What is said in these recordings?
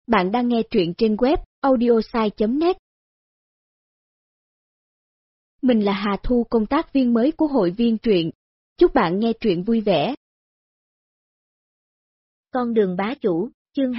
Bạn đang nghe truyện trên web audiosai.net. Mình là Hà Thu, công tác viên mới của hội viên truyện. Chúc bạn nghe truyện vui vẻ. Con đường bá chủ, chương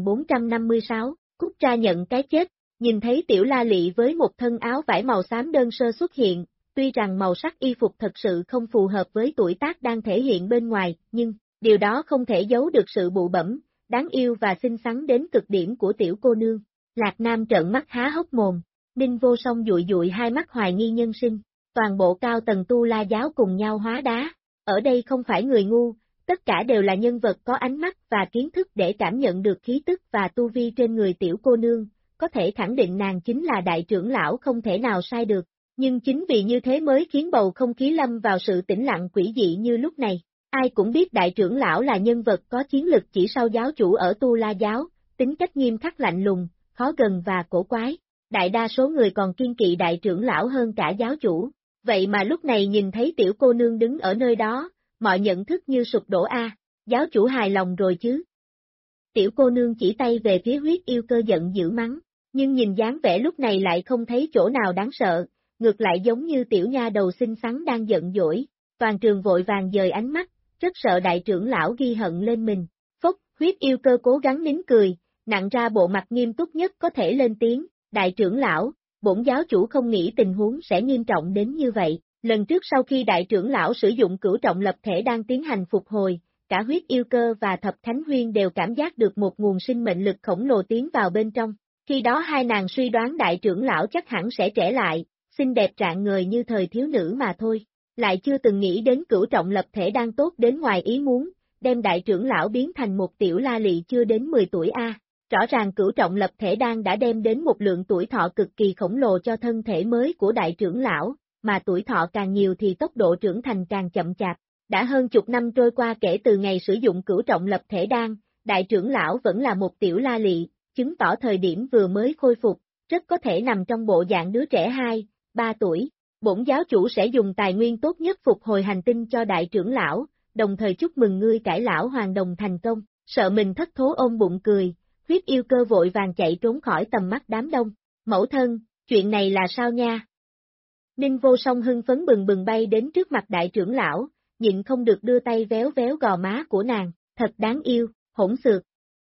2456, Cúc Tra nhận cái chết. Nhìn thấy Tiểu La Lị với một thân áo vải màu xám đơn sơ xuất hiện, tuy rằng màu sắc y phục thật sự không phù hợp với tuổi tác đang thể hiện bên ngoài, nhưng điều đó không thể giấu được sự bụ bẫm, đáng yêu và xinh xắn đến cực điểm của tiểu cô nương. Lạc Nam trợn mắt há hốc mồm, Ninh Vô Song dụi dụi hai mắt hoài nghi nhân sinh, toàn bộ cao tầng Tu La giáo cùng nhau hóa đá. Ở đây không phải người ngu, tất cả đều là nhân vật có ánh mắt và kiến thức để cảm nhận được khí tức và tu vi trên người tiểu cô nương, có thể khẳng định nàng chính là đại trưởng lão không thể nào sai được, nhưng chính vì như thế mới khiến bầu không khí lâm vào sự tĩnh lặng quỷ dị như lúc này. Ai cũng biết đại trưởng lão là nhân vật có chiến lực chỉ sau giáo chủ ở Tu La giáo, tính cách nghiêm khắc lạnh lùng, khó gần và cổ quái. Đại đa số người còn kiêng kỵ đại trưởng lão hơn cả giáo chủ, vậy mà lúc này nhìn thấy tiểu cô nương đứng ở nơi đó, mọi nhận thức như sụp đổ giáo chủ hài lòng rồi chứ. Tiểu cô nương chỉ tay về phía huyết yêu cơ giận dữ mắng, nhưng nhìn dáng vẻ lúc này lại không thấy chỗ nào đáng sợ, ngược lại giống như tiểu nha đầu xinh xắn đang giận dỗi. Toàn trường vội vàng dời ánh mắt, rất sợ đại trưởng lão ghi hận lên mình. Phốc, huyết yêu cơ cố gắng nín cười, nặn ra bộ mặt nghiêm túc nhất có thể lên tiếng, đại trưởng lão, bổn giáo chủ không nghĩ tình huống sẽ nghiêm trọng đến như vậy. Lần trước sau khi đại trưởng lão sử dụng cửu trọng lập thể đang tiến hành phục hồi, cả huyết yêu cơ và thập thánh huyên đều cảm giác được một nguồn sinh mệnh lực khổng lồ tiến vào bên trong. Khi đó hai nàng suy đoán đại trưởng lão chắc hẳn sẽ trẻ lại, xinh đẹp rạng ngời như thời thiếu nữ mà thôi. Lại chưa từng nghĩ đến cửu trọng lập thể đang tốt đến ngoài ý muốn, đem đại trưởng lão biến thành một tiểu La Lị chưa đến 10 tuổi Rõ ràng cửu trọng lập thể đan đã đem đến một lượng tuổi thọ cực kỳ khổng lồ cho thân thể mới của đại trưởng lão, mà tuổi thọ càng nhiều thì tốc độ trưởng thành càng chậm chạp. Đã hơn chục năm trôi qua kể từ ngày sử dụng cửu trọng lập thể đan, đại trưởng lão vẫn là một tiểu La Lị, chứng tỏ thời điểm vừa mới khôi phục, rất có thể nằm trong bộ dạng đứa trẻ 2-3 tuổi. Bổn giáo chủ sẽ dùng tài nguyên tốt nhất phục hồi hành tinh cho đại trưởng lão, đồng thời chúc mừng ngươi cải lão hoàng đồng thành công. Sợ mình thất thố ôm bụng cười, huyết yêu cơ vội vàng chạy trốn khỏi tầm mắt đám đông. Mẫu thân, chuyện này là sao nha? Ninh Vô Song hưng phấn bừng bừng bay đến trước mặt đại trưởng lão, nhịn không được đưa tay véo véo gò má của nàng, thật đáng yêu, hỗn xược.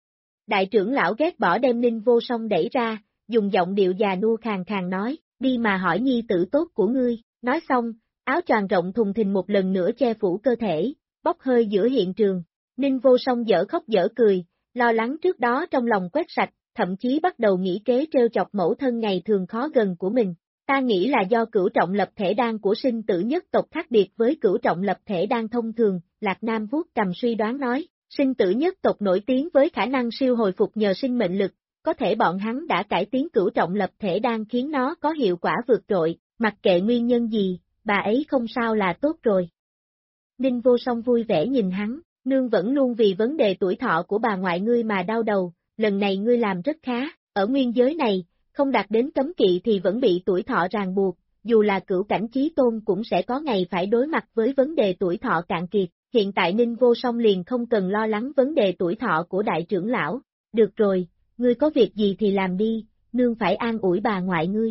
Đại trưởng lão ghét bỏ đem Ninh Vô Song đẩy ra, dùng giọng điệu già nua khàn khàn nói, đi mà hỏi nhi tử tốt của ngươi. Nói xong, áo choàng rộng thùng thình một lần nữa che phủ cơ thể, bốc hơi giữa hiện trường. Ninh Vô Song dở khóc dở cười, lo lắng trước đó trong lòng quét sạch, thậm chí bắt đầu nghĩ kế trêu chọc mẫu thân ngày thường khó gần của mình. Ta nghĩ là do cửu trọng lập thể đan của sinh tử nhất tộc khác biệt với cửu trọng lập thể đan thông thường, Lạc Nam vuốt cầm suy đoán nói, sinh tử nhất tộc nổi tiếng với khả năng siêu hồi phục nhờ sinh mệnh lực, có thể bọn hắn đã cải tiến cửu trọng lập thể đan khiến nó có hiệu quả vượt trội, mặc kệ nguyên nhân gì, bà ấy không sao là tốt rồi. Ninh Vô Song vui vẻ nhìn hắn, nương vẫn luôn vì vấn đề tuổi thọ của bà ngoại ngươi mà đau đầu, lần này ngươi làm rất khá, ở nguyên giới này, không đạt đến cấm kỵ thì vẫn bị tuổi thọ ràng buộc, dù là cửu cảnh chí tôn cũng sẽ có ngày phải đối mặt với vấn đề tuổi thọ cạn kiệt, hiện tại Ninh Vô Song liền không cần lo lắng vấn đề tuổi thọ của đại trưởng lão. Được rồi, ngươi có việc gì thì làm đi, nương phải an ủi bà ngoại ngươi.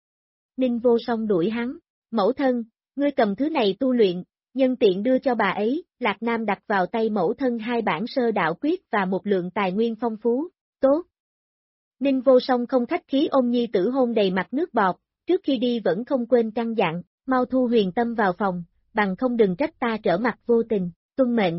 Ninh Vô Song đuổi hắn, mẫu thân, ngươi cầm thứ này tu luyện, nhân tiện đưa cho bà ấy. Lạc Nam đặt vào tay mẫu thân hai bản sơ đạo quyết và một lượng tài nguyên phong phú, tốt. Ninh Vô Song không khách khí ôm nhi tử hôn đầy mặt nước bọt, trước khi đi vẫn không quên căn dặn, mau thu huyền tâm vào phòng, bằng không đừng trách ta trở mặt vô tình, tuân mệnh.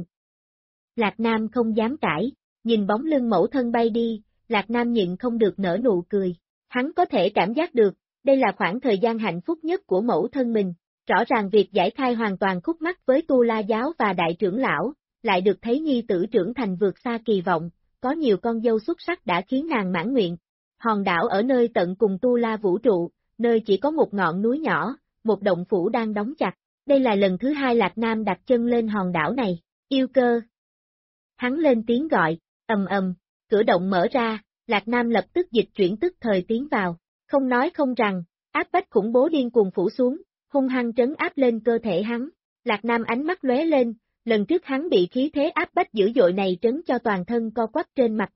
Lạc Nam không dám cãi, nhìn bóng lưng mẫu thân bay đi, Lạc Nam nhịn không được nở nụ cười, hắn có thể cảm giác được, đây là khoảng thời gian hạnh phúc nhất của mẫu thân mình, rõ ràng việc giải khai hoàn toàn khúc mắc với Tu La giáo và đại trưởng lão, lại được thấy nhi tử trưởng thành vượt xa kỳ vọng, có nhiều con dâu xuất sắc đã khiến nàng mãn nguyện. Hòn đảo ở nơi tận cùng Tu La vũ trụ, nơi chỉ có một ngọn núi nhỏ, một động phủ đang đóng chặt, đây là lần thứ hai Lạc Nam đặt chân lên hòn đảo này, yêu cơ. Hắn lên tiếng gọi, ầm, cửa động mở ra, Lạc Nam lập tức dịch chuyển tức thời tiến vào, không nói không rằng, áp bách khủng bố điên cuồng phủ xuống, hung hăng trấn áp lên cơ thể hắn. Lạc Nam ánh mắt lóe lên, lần trước hắn bị khí thế áp bách dữ dội này trấn cho toàn thân co quắp trên mặt đất,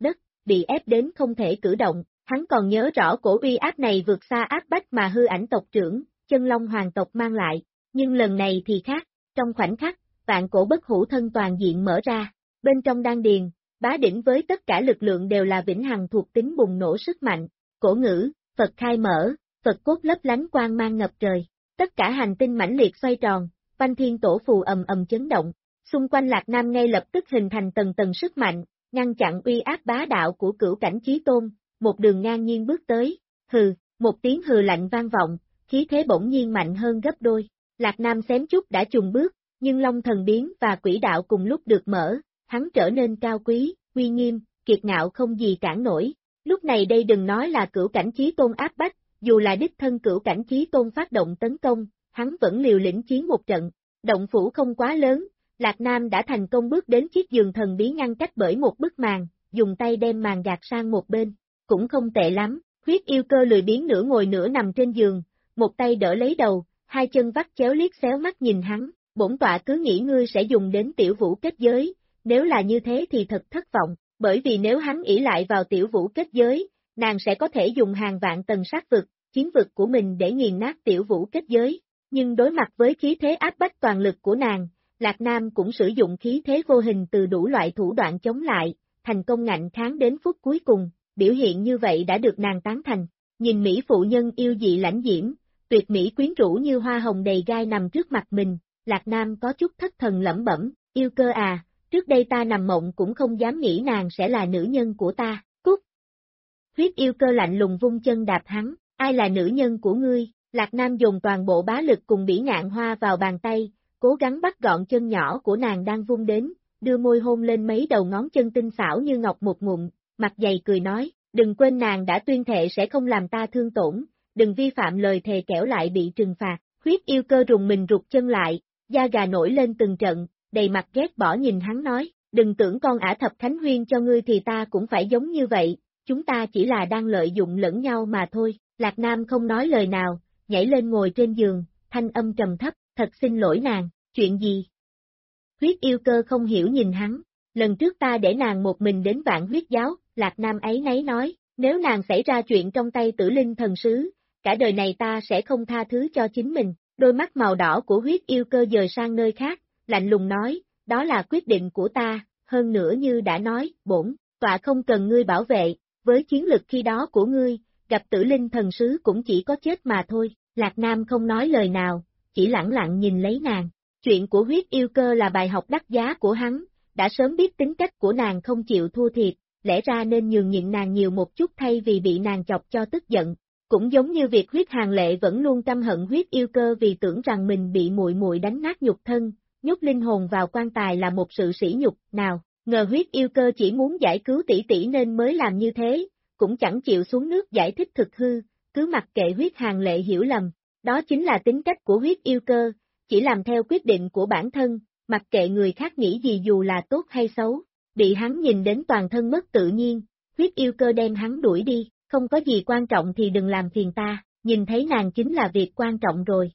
bị ép đến không thể cử động, hắn còn nhớ rõ cổ uy áp này vượt xa áp bách mà hư ảnh tộc trưởng, chân long hoàng tộc mang lại, nhưng lần này thì khác, trong khoảnh khắc, vạn cổ bất hủ thân toàn diện mở ra, bên trong đan điền, bá đỉnh với tất cả lực lượng đều là vĩnh hằng thuộc tính bùng nổ sức mạnh, cổ ngữ, Phật khai mở, Phật cốt lấp lánh quang mang ngập trời, tất cả hành tinh mãnh liệt xoay tròn, Văn Thiên Tổ phù ầm ầm chấn động, xung quanh Lạc Nam ngay lập tức hình thành tầng tầng sức mạnh, ngăn chặn uy áp bá đạo của cửu cảnh chí tôn, một đường ngang nhiên bước tới, hừ, một tiếng hừ lạnh vang vọng, khí thế bỗng nhiên mạnh hơn gấp đôi, Lạc Nam xém chút đã chùng bước, nhưng Long thần biến và quỹ đạo cùng lúc được mở, hắn trở nên cao quý, uy nghiêm, kiệt ngạo không gì cản nổi, lúc này đây đừng nói là cửu cảnh chí tôn áp bách, dù là đích thân cửu cảnh chí tôn phát động tấn công, hắn vẫn liều lĩnh chiến một trận, động phủ không quá lớn, Lạc Nam đã thành công bước đến chiếc giường thần bí ngăn cách bởi một bức màn, dùng tay đem màn gạt sang một bên, cũng không tệ lắm, huyết yêu cơ lười biếng nửa ngồi nửa nằm trên giường, một tay đỡ lấy đầu, hai chân vắt chéo liếc xéo mắt nhìn hắn, bổn tọa cứ nghĩ ngươi sẽ dùng đến tiểu vũ kết giới, nếu là như thế thì thật thất vọng, bởi vì nếu hắn ỷ lại vào tiểu vũ kết giới, nàng sẽ có thể dùng hàng vạn tầng sát vực, chiến vực của mình để nghiền nát tiểu vũ kết giới, nhưng đối mặt với khí thế áp bách toàn lực của nàng, Lạc Nam cũng sử dụng khí thế vô hình từ đủ loại thủ đoạn chống lại, thành công ngạnh kháng đến phút cuối cùng, biểu hiện như vậy đã được nàng tán thành, nhìn Mỹ phụ nhân yêu dị lãnh diễm, tuyệt mỹ quyến rũ như hoa hồng đầy gai nằm trước mặt mình, Lạc Nam có chút thất thần lẩm bẩm, yêu cơ à, trước đây ta nằm mộng cũng không dám nghĩ nàng sẽ là nữ nhân của ta, cút. Huyết yêu cơ lạnh lùng vung chân đạp hắn, ai là nữ nhân của ngươi, Lạc Nam dùng toàn bộ bá lực cùng bỉ ngạn hoa vào bàn tay, cố gắng bắt gọn chân nhỏ của nàng đang vung đến, đưa môi hôn lên mấy đầu ngón chân tinh xảo như ngọc một ngụm, mặt dày cười nói, đừng quên nàng đã tuyên thệ sẽ không làm ta thương tổn, đừng vi phạm lời thề kẻo lại bị trừng phạt, huyết yêu cơ rùng mình rụt chân lại, da gà nổi lên từng trận, đầy mặt ghét bỏ nhìn hắn nói, đừng tưởng con ả thập Khánh Huyên cho ngươi thì ta cũng phải giống như vậy, chúng ta chỉ là đang lợi dụng lẫn nhau mà thôi, Lạc Nam không nói lời nào, nhảy lên ngồi trên giường, thanh âm trầm thấp, thật xin lỗi nàng, chuyện gì? Huyết yêu cơ không hiểu nhìn hắn, lần trước ta để nàng một mình đến Vạn Huyết Giáo, Lạc Nam ấy nấy nói, nếu nàng xảy ra chuyện trong tay Tử Linh thần sứ, cả đời này ta sẽ không tha thứ cho chính mình, đôi mắt màu đỏ của huyết yêu cơ dời sang nơi khác, lạnh lùng nói, đó là quyết định của ta, hơn nữa như đã nói, bổn tọa không cần ngươi bảo vệ, với chiến lực khi đó của ngươi, gặp Tử Linh thần sứ cũng chỉ có chết mà thôi, Lạc Nam không nói lời nào, chỉ lẳng lặng nhìn lấy nàng. Chuyện của huyết yêu cơ là bài học đắt giá của hắn, đã sớm biết tính cách của nàng không chịu thua thiệt, lẽ ra nên nhường nhịn nàng nhiều một chút thay vì bị nàng chọc cho tức giận. Cũng giống như việc huyết hàng lệ vẫn luôn căm hận huyết yêu cơ vì tưởng rằng mình bị muội muội đánh nát nhục thân, nhốt linh hồn vào quan tài là một sự sỉ nhục, nào, ngờ huyết yêu cơ chỉ muốn giải cứu tỷ tỷ nên mới làm như thế, cũng chẳng chịu xuống nước giải thích thực hư, cứ mặc kệ huyết hàng lệ hiểu lầm, đó chính là tính cách của huyết yêu cơ, chỉ làm theo quyết định của bản thân, mặc kệ người khác nghĩ gì dù là tốt hay xấu, bị hắn nhìn đến toàn thân mất tự nhiên, huyết yêu cơ đem hắn đuổi đi, không có gì quan trọng thì đừng làm phiền ta, nhìn thấy nàng chính là việc quan trọng rồi.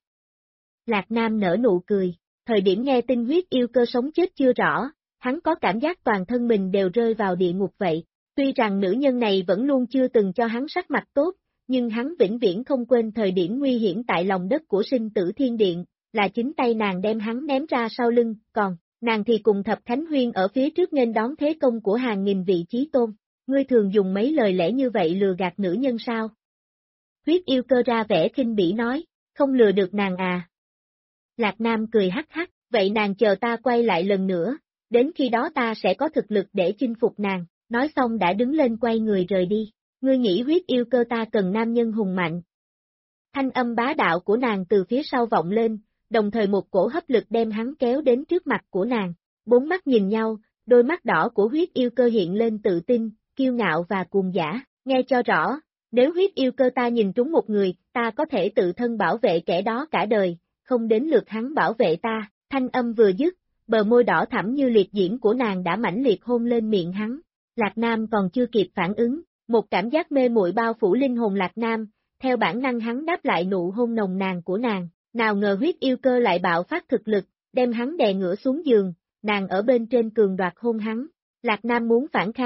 Lạc Nam nở nụ cười, thời điểm nghe tin huyết yêu cơ sống chết chưa rõ, hắn có cảm giác toàn thân mình đều rơi vào địa ngục vậy, tuy rằng nữ nhân này vẫn luôn chưa từng cho hắn sắc mặt tốt, nhưng hắn vĩnh viễn không quên thời điểm nguy hiểm tại lòng đất của sinh tử thiên điện, là chính tay nàng đem hắn ném ra sau lưng, còn, nàng thì cùng Thập Khánh Huyên ở phía trước nghênh đón thế công của hàng nghìn vị chí tôn. Ngươi thường dùng mấy lời lẽ như vậy lừa gạt nữ nhân sao? Huyết yêu cơ ra vẻ khinh bỉ nói, không lừa được nàng à. Lạc Nam cười hắc hắc, vậy nàng chờ ta quay lại lần nữa, đến khi đó ta sẽ có thực lực để chinh phục nàng, nói xong đã đứng lên quay người rời đi, ngươi nghĩ huyết yêu cơ ta cần nam nhân hùng mạnh. Thanh âm bá đạo của nàng từ phía sau vọng lên, đồng thời một cổ hấp lực đem hắn kéo đến trước mặt của nàng, bốn mắt nhìn nhau, đôi mắt đỏ của huyết yêu cơ hiện lên tự tin, kiêu ngạo và cuồng dã, nghe cho rõ, nếu huyết yêu cơ ta nhìn trúng một người, ta có thể tự thân bảo vệ kẻ đó cả đời, không đến lượt hắn bảo vệ ta, thanh âm vừa dứt, bờ môi đỏ thẳm như liệt diễm của nàng đã mãnh liệt hôn lên miệng hắn, Lạc Nam còn chưa kịp phản ứng, một cảm giác mê muội bao phủ linh hồn Lạc Nam, theo bản năng hắn đáp lại nụ hôn nồng nàn của nàng, nào ngờ huyết yêu cơ lại bạo phát thực lực, đem hắn đè ngửa xuống giường, nàng ở bên trên cường đoạt hôn hắn, Lạc Nam muốn phản kháng,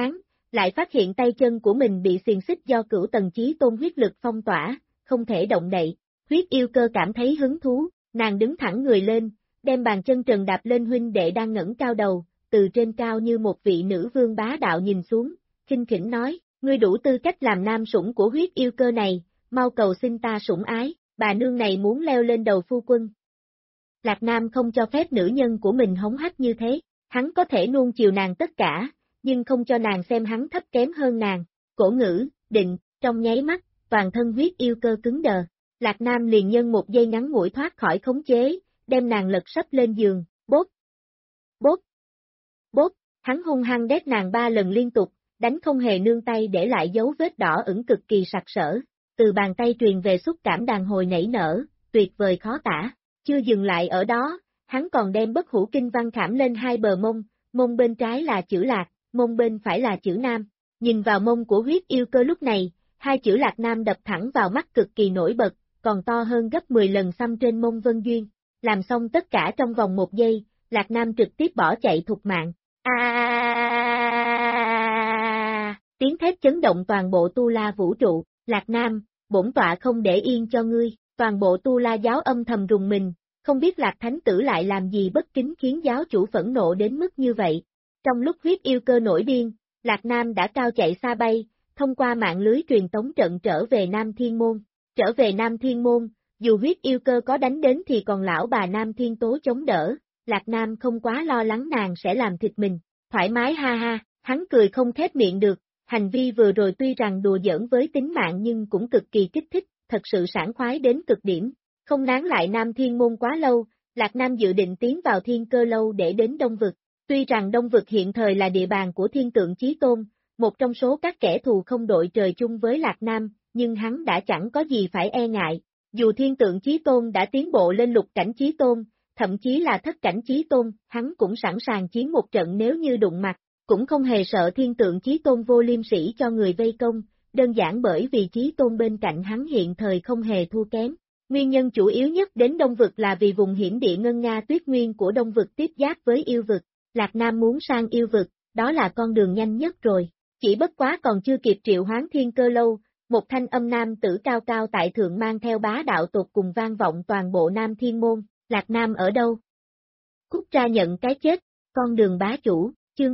lại phát hiện tay chân của mình bị xiềng xích do cửu tầng chí tôn huyết lực phong tỏa, không thể động đậy. Huyết yêu cơ cảm thấy hứng thú, nàng đứng thẳng người lên, đem bàn chân trần đạp lên huynh đệ đang ngẩng cao đầu, từ trên cao như một vị nữ vương bá đạo nhìn xuống, khinh khỉnh nói, ngươi đủ tư cách làm nam sủng của huyết yêu cơ này, mau cầu xin ta sủng ái, bà nương này muốn leo lên đầu phu quân. Lạc Nam không cho phép nữ nhân của mình hống hách như thế, hắn có thể nuông chiều nàng tất cả, nhưng không cho nàng xem hắn thấp kém hơn nàng. Cổ ngữ, định, trong nháy mắt, toàn thân huyết yêu cơ cứng đờ. Lạc Nam liền nhân một giây ngắn ngủi thoát khỏi khống chế, đem nàng lật sấp lên giường, bốt, bốt, bốt, hắn hung hăng đét nàng 3 lần liên tục, đánh không hề nương tay để lại dấu vết đỏ ửng cực kỳ sặc sỡ. Từ bàn tay truyền về xúc cảm đàn hồi nảy nở, tuyệt vời khó tả. Chưa dừng lại ở đó, hắn còn đem bất hủ kinh văn khảm lên 2 bờ mông, mông bên trái là chữ Lạc, mông bên phải là chữ Nam. Nhìn vào mông của huyết yêu cơ lúc này, 2 chữ Lạc Nam đập thẳng vào mắt cực kỳ nổi bật, còn to hơn gấp 10 lần xăm trên mông Vân Duyên. Làm xong tất cả trong vòng 1 giây, Lạc Nam trực tiếp bỏ chạy thục mạng. Tiếng thét chấn động toàn bộ Tu La vũ trụ. Lạc Nam, bổn tọa không để yên cho ngươi. Toàn bộ Tu La giáo âm thầm rùng mình, không biết Lạc Thánh tử lại làm gì bất kính khiến giáo chủ phẫn nộ đến mức như vậy. Trong lúc huyết yêu cơ nổi điên, Lạc Nam đã cao chạy xa bay, thông qua mạng lưới truyền tống trận trở về Nam Thiên Môn. Trở về Nam Thiên Môn, dù huyết yêu cơ có đánh đến thì còn lão bà Nam Thiên Tố chống đỡ, Lạc Nam không quá lo lắng nàng sẽ làm thịt mình. Thoải mái ha ha, hắn cười không khép miệng được, hành vi vừa rồi tuy rằng đùa giỡn với tính mạng nhưng cũng cực kỳ kích thích, thật sự sảng khoái đến cực điểm. Không nán lại Nam Thiên Môn quá lâu, Lạc Nam dự định tiến vào Thiên Cơ Lâu để đến Đông Vực. Tuy rằng Đông Vực hiện thời là địa bàn của Thiên Tượng Chí Tôn, một trong số các kẻ thù không đội trời chung với Lạc Nam, nhưng hắn đã chẳng có gì phải e ngại. Dù Thiên Tượng Chí Tôn đã tiến bộ lên lục cảnh Chí Tôn, thậm chí là thất cảnh Chí Tôn, hắn cũng sẵn sàng chiến một trận nếu như đụng mặt, cũng không hề sợ Thiên Tượng Chí Tôn vô liêm sỉ cho người vây công, đơn giản bởi vì Chí Tôn bên cạnh hắn hiện thời không hề thua kém. Nguyên nhân chủ yếu nhất đến Đông Vực là vì vùng hiểm địa ngân nga tuyết nguyên của Đông Vực tiếp giáp với yêu vực. Lạc Nam muốn sang yêu vực, đó là con đường nhanh nhất rồi. Chỉ bất quá còn chưa kịp triệu hoán Thiên Cơ Lâu, một thanh âm nam tử cao cao tại thượng mang theo bá đạo tột cùng vang vọng toàn bộ Nam Thiên Môn. Lạc Nam ở đâu? Cút ra nhận cái chết, con đường bá chủ, chương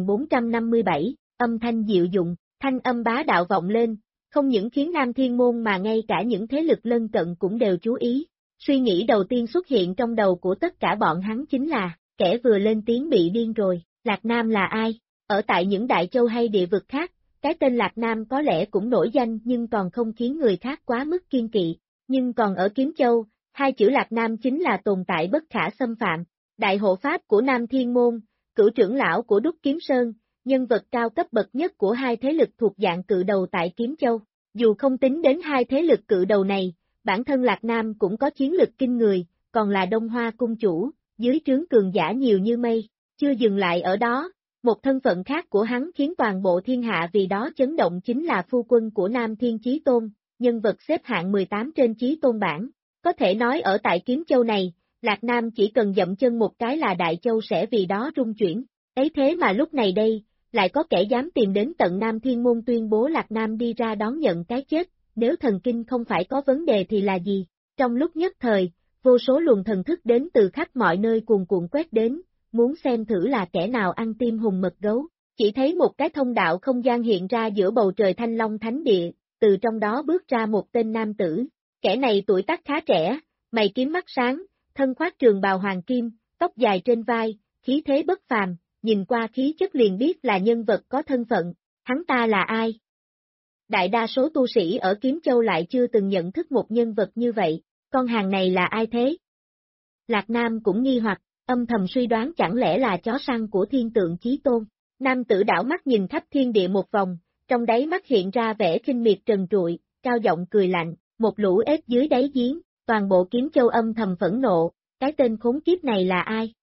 2457, âm thanh diệu dụng, thanh âm bá đạo vọng lên, không những khiến Nam Thiên Môn mà ngay cả những thế lực lân cận cũng đều chú ý. Suy nghĩ đầu tiên xuất hiện trong đầu của tất cả bọn hắn chính là, kẻ vừa lên tiếng bị điên rồi, Lạc Nam là ai? Ở tại những đại châu hay địa vực khác, cái tên Lạc Nam có lẽ cũng nổi danh nhưng còn không khiến người khác quá mức kiên kỵ, nhưng còn ở Kiếm Châu, 2 chữ Lạc Nam chính là tồn tại bất khả xâm phạm. Đại hộ pháp của Nam Thiên Môn, cửu trưởng lão của Đúc Kiếm Sơn, nhân vật cao cấp bậc nhất của 2 thế lực thuộc dạng cự đầu tại Kiếm Châu. Dù không tính đến 2 thế lực cự đầu này, bản thân Lạc Nam cũng có chiến lực kinh người, còn là Đông Hoa cung chủ, dưới trướng cường giả nhiều như mây. Chưa dừng lại ở đó, một thân phận khác của hắn khiến toàn bộ thiên hạ vì đó chấn động chính là phu quân của Nam Thiên Chí Tôn, nhân vật xếp hạng 18 trên Chí Tôn bảng. Có thể nói ở tại Kiếm Châu này, Lạc Nam chỉ cần dậm chân một cái là Đại Châu sẽ vì đó rung chuyển. Ấy thế mà lúc này đây, lại có kẻ dám tìm đến tận Nam Thiên Môn tuyên bố Lạc Nam đi ra đón nhận cái chết, nếu thần kinh không phải có vấn đề thì là gì? Trong lúc nhất thời, vô số luồng thần thức đến từ khắp mọi nơi cuồn cuộn quét đến, muốn xem thử là kẻ nào ăn tim hùng mật gấu. Chỉ thấy một cái thông đạo không gian hiện ra giữa bầu trời Thanh Long Thánh Địa, từ trong đó bước ra một tên nam tử. Kẻ này tuổi tác khá trẻ, mày kiếm mắt sáng, thân khoác trường bào hoàng kim, tóc dài trên vai, khí thế bất phàm, nhìn qua khí chất liền biết là nhân vật có thân phận. Hắn ta là ai? Đại đa số tu sĩ ở Kiếm Châu lại chưa từng nhận thức một nhân vật như vậy, con hàng này là ai thế? Lạc Nam cũng nghi hoặc, âm thầm suy đoán chẳng lẽ là chó săn của Thiên Tượng Chí Tôn. Nam tử đảo mắt nhìn khắp thiên địa một vòng, trong đáy mắt hiện ra vẻ khinh miệt trần trụi, cao giọng cười lạnh, một lũ ếch dưới đáy giếng, toàn bộ Kiếm Châu âm thầm phẫn nộ, cái tên khốn kiếp này là ai?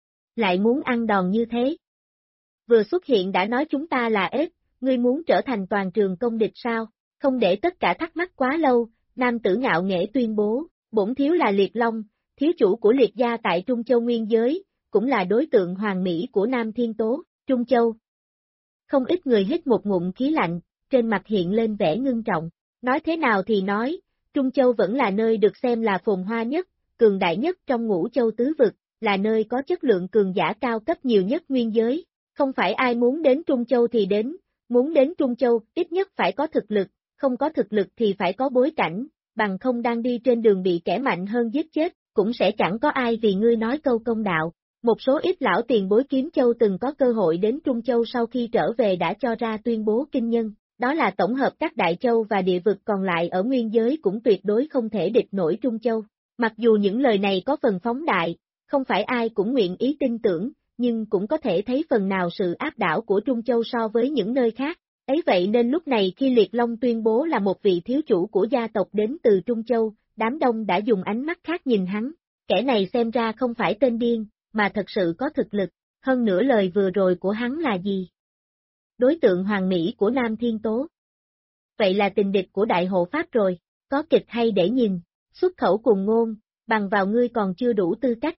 Lại muốn ăn đòn như thế? Vừa xuất hiện đã nói chúng ta là ếch, ngươi muốn trở thành toàn trường công địch sao? Không để tất cả thắc mắc quá lâu, nam tử ngạo nghễ tuyên bố, bổn thiếu là Liệt Long, thiếu chủ của Liệt gia tại Trung Châu Nguyên Giới, cũng là đối tượng hoàng mỹ của Nam Thiên Tố, Trung Châu. Không ít người hít một ngụm khí lạnh, trên mặt hiện lên vẻ ngưng trọng. Nói thế nào thì nói, Trung Châu vẫn là nơi được xem là phồn hoa nhất, cường đại nhất trong ngũ châu tứ vực, là nơi có chất lượng cường giả cao cấp nhiều nhất nguyên giới. Không phải ai muốn đến Trung Châu thì đến, muốn đến Trung Châu ít nhất phải có thực lực, không có thực lực thì phải có bối cảnh, bằng không đang đi trên đường bị kẻ mạnh hơn giết chết, cũng sẽ chẳng có ai vì ngươi nói câu công đạo. Một số ít lão tiền bối Kiếm Châu từng có cơ hội đến Trung Châu sau khi trở về đã cho ra tuyên bố kinh nhân, đó là tổng hợp các đại châu và địa vực còn lại ở nguyên giới cũng tuyệt đối không thể địch nổi Trung Châu. Mặc dù những lời này có phần phóng đại, không phải ai cũng nguyện ý tin tưởng, nhưng cũng có thể thấy phần nào sự áp đảo của Trung Châu so với những nơi khác. Ấy vậy nên lúc này khi Liệt Long tuyên bố là một vị thiếu chủ của gia tộc đến từ Trung Châu, đám đông đã dùng ánh mắt khác nhìn hắn. Kẻ này xem ra không phải tên điên, mà thật sự có thực lực. Hơn nữa lời vừa rồi của hắn là gì? Đối tượng hoàng mỹ của Nam Thiên Tố. Vậy là tình địch của Đại Hộ Pháp rồi, có kịch hay để nhìn, xuất khẩu cùng ngôn, bằng vào ngươi còn chưa đủ tư cách.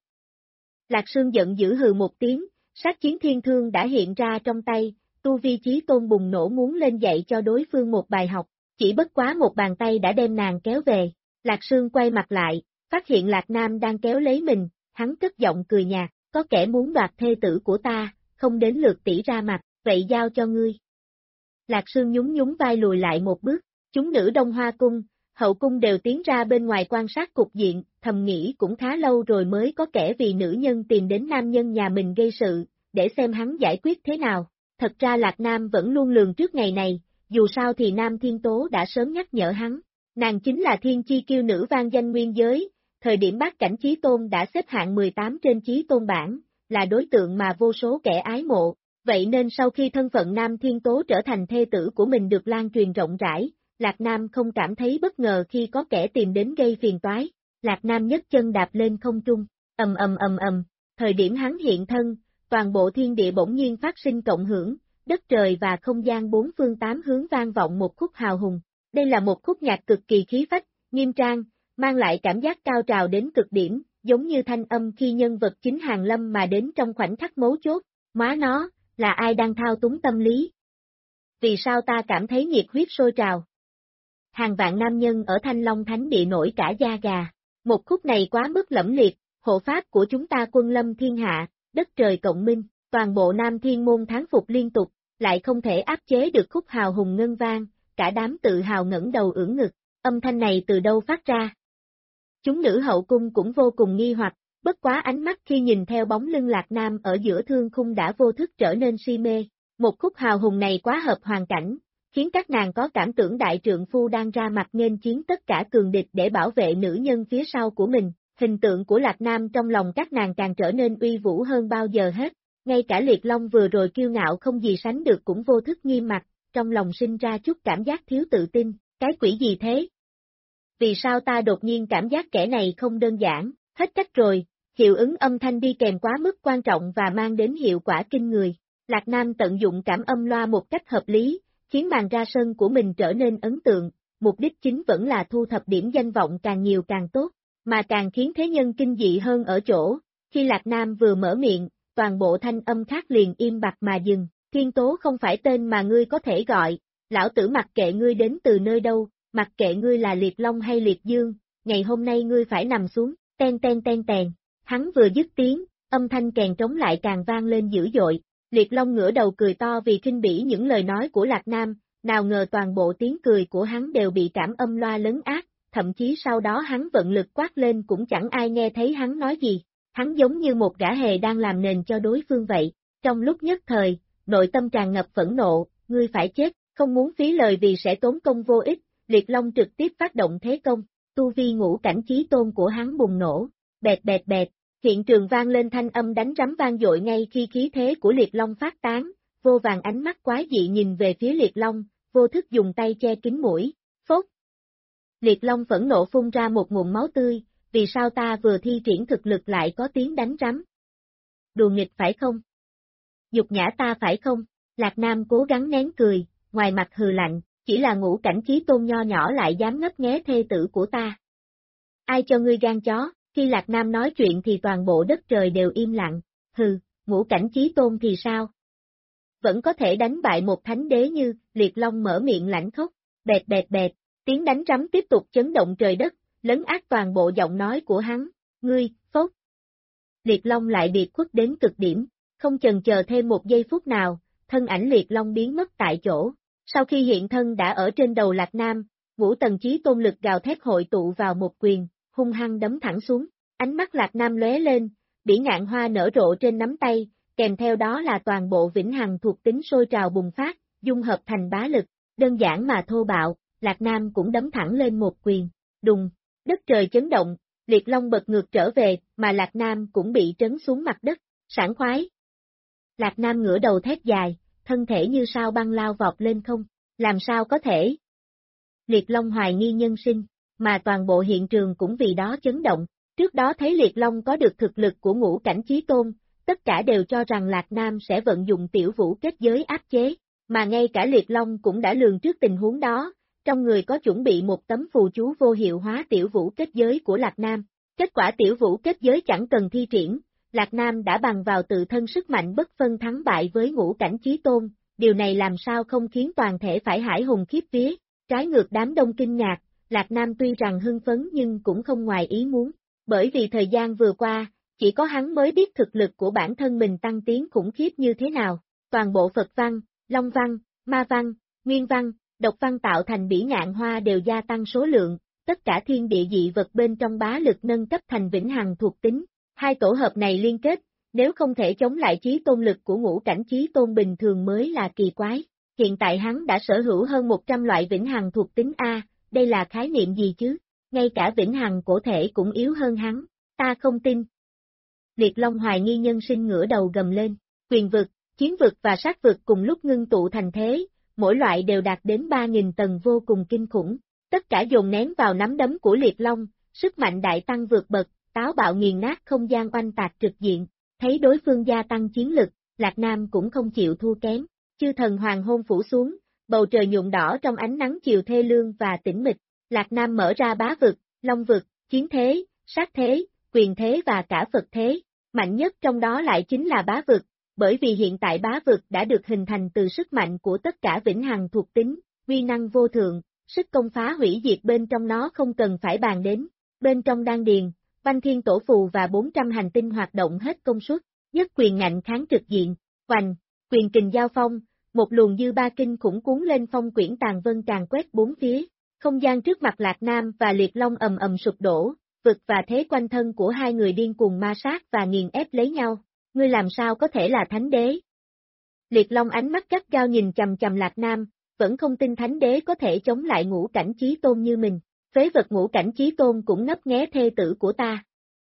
Lạc Sương giận dữ hừ một tiếng, sát chiến thiên thương đã hiện ra trong tay, tu vi chí tôn bùng nổ muốn lên dạy cho đối phương một bài học, chỉ bất quá một bàn tay đã đem nàng kéo về. Lạc Sương quay mặt lại, phát hiện Lạc Nam đang kéo lấy mình, hắn cất giọng cười nhạt, có kẻ muốn đoạt thê tử của ta, không đến lượt tỷ ra mặt, vậy giao cho ngươi. Lạc Sương nhún nhún vai lùi lại một bước, chúng nữ Đông Hoa Cung, hậu cung đều tiến ra bên ngoài quan sát cục diện, thầm nghĩ cũng khá lâu rồi mới có kẻ vì nữ nhân tìm đến nam nhân nhà mình gây sự, để xem hắn giải quyết thế nào. Thật ra Lạc Nam vẫn luôn lường trước ngày này, dù sao thì Nam Thiên Tố đã sớm nhắc nhở hắn, nàng chính là thiên chi kiêu nữ vang danh nguyên giới, thời điểm bát cảnh chí tôn đã xếp hạng 18 trên chí tôn bảng, là đối tượng mà vô số kẻ ái mộ, vậy nên sau khi thân phận Nam Thiên Tố trở thành thê tử của mình được lan truyền rộng rãi, Lạc Nam không cảm thấy bất ngờ khi có kẻ tìm đến gây phiền toái. Lạc Nam nhấc chân đạp lên không trung, ầm, thời điểm hắn hiện thân, toàn bộ thiên địa bỗng nhiên phát sinh cộng hưởng, đất trời và không gian bốn phương tám hướng vang vọng một khúc hào hùng. Đây là một khúc nhạc cực kỳ khí phách, nghiêm trang, mang lại cảm giác cao trào đến cực điểm, giống như thanh âm khi nhân vật chính hàng lâm mà đến trong khoảnh khắc mấu chốt. Má nó, là ai đang thao túng tâm lý? Vì sao ta cảm thấy nhiệt huyết sôi trào? Hàng vạn nam nhân ở Thanh Long Thánh Địa nổi cả da gà. Một khúc này quá mức lẫm liệt, hộ pháp của chúng ta quân lâm thiên hạ, đất trời cộng minh, toàn bộ Nam Thiên Môn thán phục liên tục, lại không thể áp chế được khúc hào hùng ngân vang, cả đám tự hào ngẩng đầu ưỡn ngực, âm thanh này từ đâu phát ra? Chúng nữ hậu cung cũng vô cùng nghi hoặc, bất quá ánh mắt khi nhìn theo bóng lưng Lạc Nam ở giữa thương khung đã vô thức trở nên si mê. Một khúc hào hùng này quá hợp hoàn cảnh, khiến các nàng có cảm tưởng đại trượng phu đang ra mặt nghênh chiến tất cả cường địch để bảo vệ nữ nhân phía sau của mình. Hình tượng của Lạc Nam trong lòng các nàng càng trở nên uy vũ hơn bao giờ hết, ngay cả Liệt Long vừa rồi kiêu ngạo không gì sánh được cũng vô thức nghiêm mặt, trong lòng sinh ra chút cảm giác thiếu tự tin, cái quỷ gì thế? Vì sao ta đột nhiên cảm giác kẻ này không đơn giản, hết cách rồi, hiệu ứng âm thanh đi kèm quá mức quan trọng và mang đến hiệu quả kinh người. Lạc Nam tận dụng cảm âm loa một cách hợp lý, khiến màn ra sân của mình trở nên ấn tượng, mục đích chính vẫn là thu thập điểm danh vọng càng nhiều càng tốt, mà càng khiến thế nhân kinh dị hơn ở chỗ, khi Lạc Nam vừa mở miệng, toàn bộ thanh âm khác liền im bặt mà dừng. Thiên Tố không phải tên mà ngươi có thể gọi, lão tử mặc kệ ngươi đến từ nơi đâu, mặc kệ ngươi là Liệt Long hay Liệt Dương, ngày hôm nay ngươi phải nằm xuống, ten ten ten tèn. Hắn vừa dứt tiếng, âm thanh kèn trống lại càng vang lên dữ dội. Liệt Long ngửa đầu cười to vì khinh bỉ những lời nói của Lạc Nam, nào ngờ toàn bộ tiếng cười của hắn đều bị cảm âm loa lấn át, thậm chí sau đó hắn vận lực quát lên cũng chẳng ai nghe thấy hắn nói gì. Hắn giống như một gã hề đang làm nền cho đối phương vậy. Trong lúc nhất thời, nội tâm tràn ngập phẫn nộ, ngươi phải chết, không muốn phí lời vì sẽ tốn công vô ích. Liệt Long trực tiếp phát động thế công, tu vi ngũ cảnh chí tôn của hắn bùng nổ, bẹt bẹt bẹt. Hiện trường vang lên thanh âm đánh rắm vang dội ngay khi khí thế của Liệt Long phát tán, vô vàng ánh mắt quái dị nhìn về phía Liệt Long, vô thức dùng tay che kín mũi, phốt. Liệt Long phẫn nộ phun ra một ngụm máu tươi, vì sao ta vừa thi triển thực lực lại có tiếng đánh rắm? Đùa nghịch phải không? Nhục nhã ta phải không? Lạc Nam cố gắng nén cười, ngoài mặt hừ lạnh, chỉ là ngũ cảnh chí tôn nho nhỏ lại dám ngấp nghé thê tử của ta. Ai cho ngươi gan chó? Khi Lạc Nam nói chuyện thì toàn bộ đất trời đều im lặng, hừ, ngũ cảnh chí tôn thì sao? vẫn có thể đánh bại một thánh đế như, Liệt Long mở miệng lãnh khốc, bẹt bẹt bẹt, tiếng đánh rắm tiếp tục chấn động trời đất, lấn át toàn bộ giọng nói của hắn, ngươi, phốc. Liệt Long lại biệt khuất đến cực điểm, không chần chờ thêm một giây phút nào, thân ảnh Liệt Long biến mất tại chỗ. Sau khi hiện thân đã ở trên đầu Lạc Nam, Ngũ Tầng Chí Tôn lực gào thét hội tụ vào một quyền, hung hăng đấm thẳng xuống. Ánh mắt Lạc Nam lóe lên, bỉ ngạn hoa nở rộ trên nắm tay, kèm theo đó là toàn bộ vĩnh hằng thuộc tính sôi trào bùng phát, dung hợp thành bá lực, đơn giản mà thô bạo, Lạc Nam cũng đấm thẳng lên một quyền, đùng, đất trời chấn động, Liệt Long bật ngược trở về, mà Lạc Nam cũng bị trấn xuống mặt đất, sảng khoái. Lạc Nam ngửa đầu thét dài, thân thể như sao băng lao vọt lên không, làm sao có thể? Liệt Long hoài nghi nhân sinh, mà toàn bộ hiện trường cũng vì đó chấn động, trước đó thấy Liệt Long có được thực lực của ngũ cảnh chí tôn, tất cả đều cho rằng Lạc Nam sẽ vận dụng tiểu vũ kết giới áp chế, mà ngay cả Liệt Long cũng đã lường trước tình huống đó, trong người có chuẩn bị một tấm phù chú vô hiệu hóa tiểu vũ kết giới của Lạc Nam. Kết quả tiểu vũ kết giới chẳng cần thi triển, Lạc Nam đã bằng vào tự thân sức mạnh bất phân thắng bại với ngũ cảnh chí tôn, điều này làm sao không khiến toàn thể phải hải hùng khiếp vía, trái ngược đám đông kinh ngạc, Lạc Nam tuy rằng hưng phấn nhưng cũng không ngoài ý muốn, bởi vì thời gian vừa qua, chỉ có hắn mới biết thực lực của bản thân mình tăng tiến khủng khiếp như thế nào, toàn bộ Phật văn, Long văn, Ma văn, Nguyên văn, Độc văn tạo thành bỉ ngạn hoa đều gia tăng số lượng, tất cả thiên địa dị vật bên trong bá lực nâng cấp thành vĩnh hằng thuộc tính, hai tổ hợp này liên kết, nếu không thể chống lại chí tôn lực của ngũ cảnh chí tôn bình thường mới là kỳ quái, hiện tại hắn đã sở hữu hơn 100 loại vĩnh hằng thuộc tính A, đây là khái niệm gì chứ, ngay cả vĩnh hằng cổ thể cũng yếu hơn hắn, ta không tin. Liệt Long hoài nghi nhân sinh ngửa đầu gầm lên, quyền vực, chiến vực và sát vực cùng lúc ngưng tụ thành thế, mỗi loại đều đạt đến 3.000 tầng vô cùng kinh khủng, tất cả dồn nén vào nắm đấm của Liệt Long, sức mạnh đại tăng vượt bậc, táo bạo nghiền nát không gian oanh tạc trực diện, thấy đối phương gia tăng chiến lực, Lạc Nam cũng không chịu thua kém, chư thần hoàng hôn phủ xuống, bầu trời nhuộm đỏ trong ánh nắng chiều thê lương và tĩnh mịch, Lạc Nam mở ra bá vực, long vực, chiến thế, sát thế, quyền thế và cả Phật thế, mạnh nhất trong đó lại chính là bá vực, bởi vì hiện tại bá vực đã được hình thành từ sức mạnh của tất cả vĩnh hằng thuộc tính, uy năng vô thượng, sức công phá hủy diệt bên trong nó không cần phải bàn đến, bên trong đan điền, Banh Thiên Tổ Phù và 400 hành tinh hoạt động hết công suất, nhất quyền ngạnh kháng trực diện, hoành, quyền kình giao phong, một luồng dư ba kinh khủng cuốn lên phong quyển tàn vân tràn quét bốn phía, không gian trước mặt Lạc Nam và Liệt Long ầm ầm sụp đổ, vực và thế quanh thân của hai người điên cuồng ma sát và nghiền ép lấy nhau, ngươi làm sao có thể là thánh đế? Liệt Long ánh mắt gắt gao nhìn chầm chầm Lạc Nam, vẫn không tin thánh đế có thể chống lại ngũ cảnh chí tôn như mình, phế vật ngũ cảnh chí tôn cũng ngấp nghé thê tử của ta.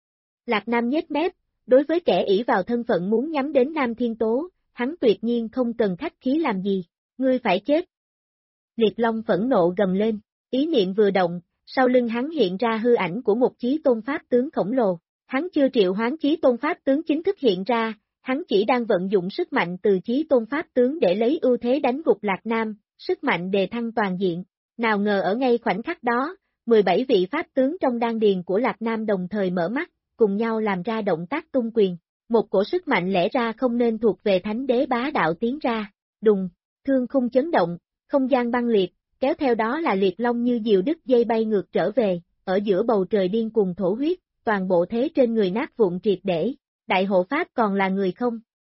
Lạc Nam nhếch mép, đối với kẻ ỷ vào thân phận muốn nhắm đến Nam Thiên Tố, hắn tuyệt nhiên không cần khách khí làm gì, ngươi phải chết. Liệt Long phẫn nộ gầm lên, ý niệm vừa động, sau lưng hắn hiện ra hư ảnh của một chí tôn pháp tướng khổng lồ, hắn chưa triệu hoán chí tôn pháp tướng chính thức hiện ra, hắn chỉ đang vận dụng sức mạnh từ chí tôn pháp tướng để lấy ưu thế đánh gục Lạc Nam, sức mạnh đề thăng toàn diện, nào ngờ ở ngay khoảnh khắc đó, 17 vị pháp tướng trong đan điền của Lạc Nam đồng thời mở mắt, cùng nhau làm ra động tác tung quyền, một cổ sức mạnh lẽ ra không nên thuộc về thánh đế bá đạo tiến ra, đùng, thương khung chấn động, không gian băng liệt, kéo theo đó là Liệt Long như diều đứt dây bay ngược trở về, ở giữa bầu trời điên cuồng thổ huyết, toàn bộ thế trên người nát vụn triệt để, đại hộ pháp còn là người không?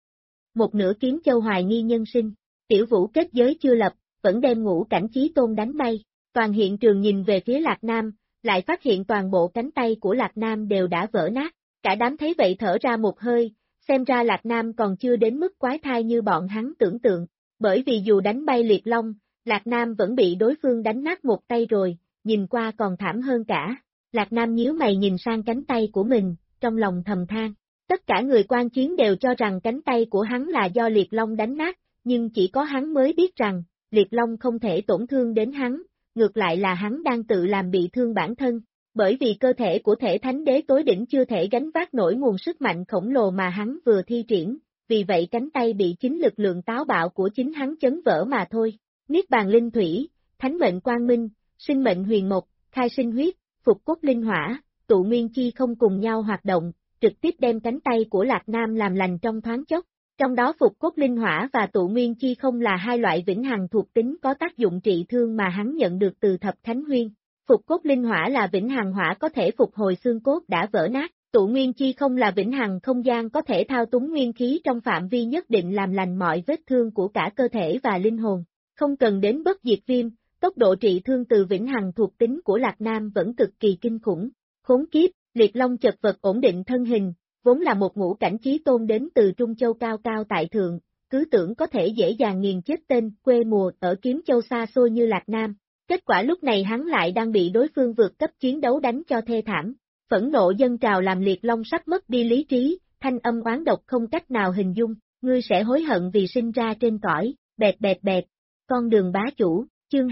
Một nửa kiếm châu hoài nghi nhân sinh, tiểu vũ kết giới chưa lập, vẫn đem ngũ cảnh chí tôn đánh bay, toàn hiện trường nhìn về phía Lạc Nam, lại phát hiện toàn bộ cánh tay của Lạc Nam đều đã vỡ nát, cả đám thấy vậy thở ra một hơi, xem ra Lạc Nam còn chưa đến mức quái thai như bọn hắn tưởng tượng, bởi vì dù đánh bay Liệt Long, Lạc Nam vẫn bị đối phương đánh nát một tay rồi, nhìn qua còn thảm hơn cả, Lạc Nam nhíu mày nhìn sang cánh tay của mình, trong lòng thầm than, tất cả người quan chiến đều cho rằng cánh tay của hắn là do Liệt Long đánh nát, nhưng chỉ có hắn mới biết rằng, Liệt Long không thể tổn thương đến hắn, ngược lại là hắn đang tự làm bị thương bản thân, bởi vì cơ thể của thể thánh đế tối đỉnh chưa thể gánh vác nổi nguồn sức mạnh khổng lồ mà hắn vừa thi triển, vì vậy cánh tay bị chính lực lượng táo bạo của chính hắn chấn vỡ mà thôi. Niết bàn linh thủy, thánh mệnh quang minh, sinh mệnh huyền mộc, khai sinh huyết, phục cốt linh hỏa, tụ nguyên chi không cùng nhau hoạt động, trực tiếp đem cánh tay của Lạc Nam làm lành trong thoáng chốc, Trong đó phục cốt linh hỏa và tụ nguyên chi không là hai loại vĩnh hằng thuộc tính có tác dụng trị thương mà hắn nhận được từ Thập Khánh Huyên. Phục cốt linh hỏa là vĩnh hằng hỏa có thể phục hồi xương cốt đã vỡ nát, tụ nguyên chi không là vĩnh hằng không gian có thể thao túng nguyên khí trong phạm vi nhất định làm lành mọi vết thương của cả cơ thể và linh hồn. Không cần đến bất diệt viêm, tốc độ trị thương từ vĩnh hằng thuộc tính của Lạc Nam vẫn cực kỳ kinh khủng. Khốn kiếp, Liệt Long chật vật ổn định thân hình, vốn là một ngũ cảnh chí tôn đến từ Trung Châu cao cao tại thượng, cứ tưởng có thể dễ dàng nghiền chết tên quê mùa ở Kiếm Châu xa xôi như Lạc Nam. Kết quả lúc này hắn lại đang bị đối phương vượt cấp chiến đấu đánh cho thê thảm. Phẫn nộ dâng trào làm Liệt Long sắp mất đi lý trí, thanh âm oán độc không cách nào hình dung, ngươi sẽ hối hận vì sinh ra trên cõi, bẹt bẹt bẹt. Con đường bá chủ, chương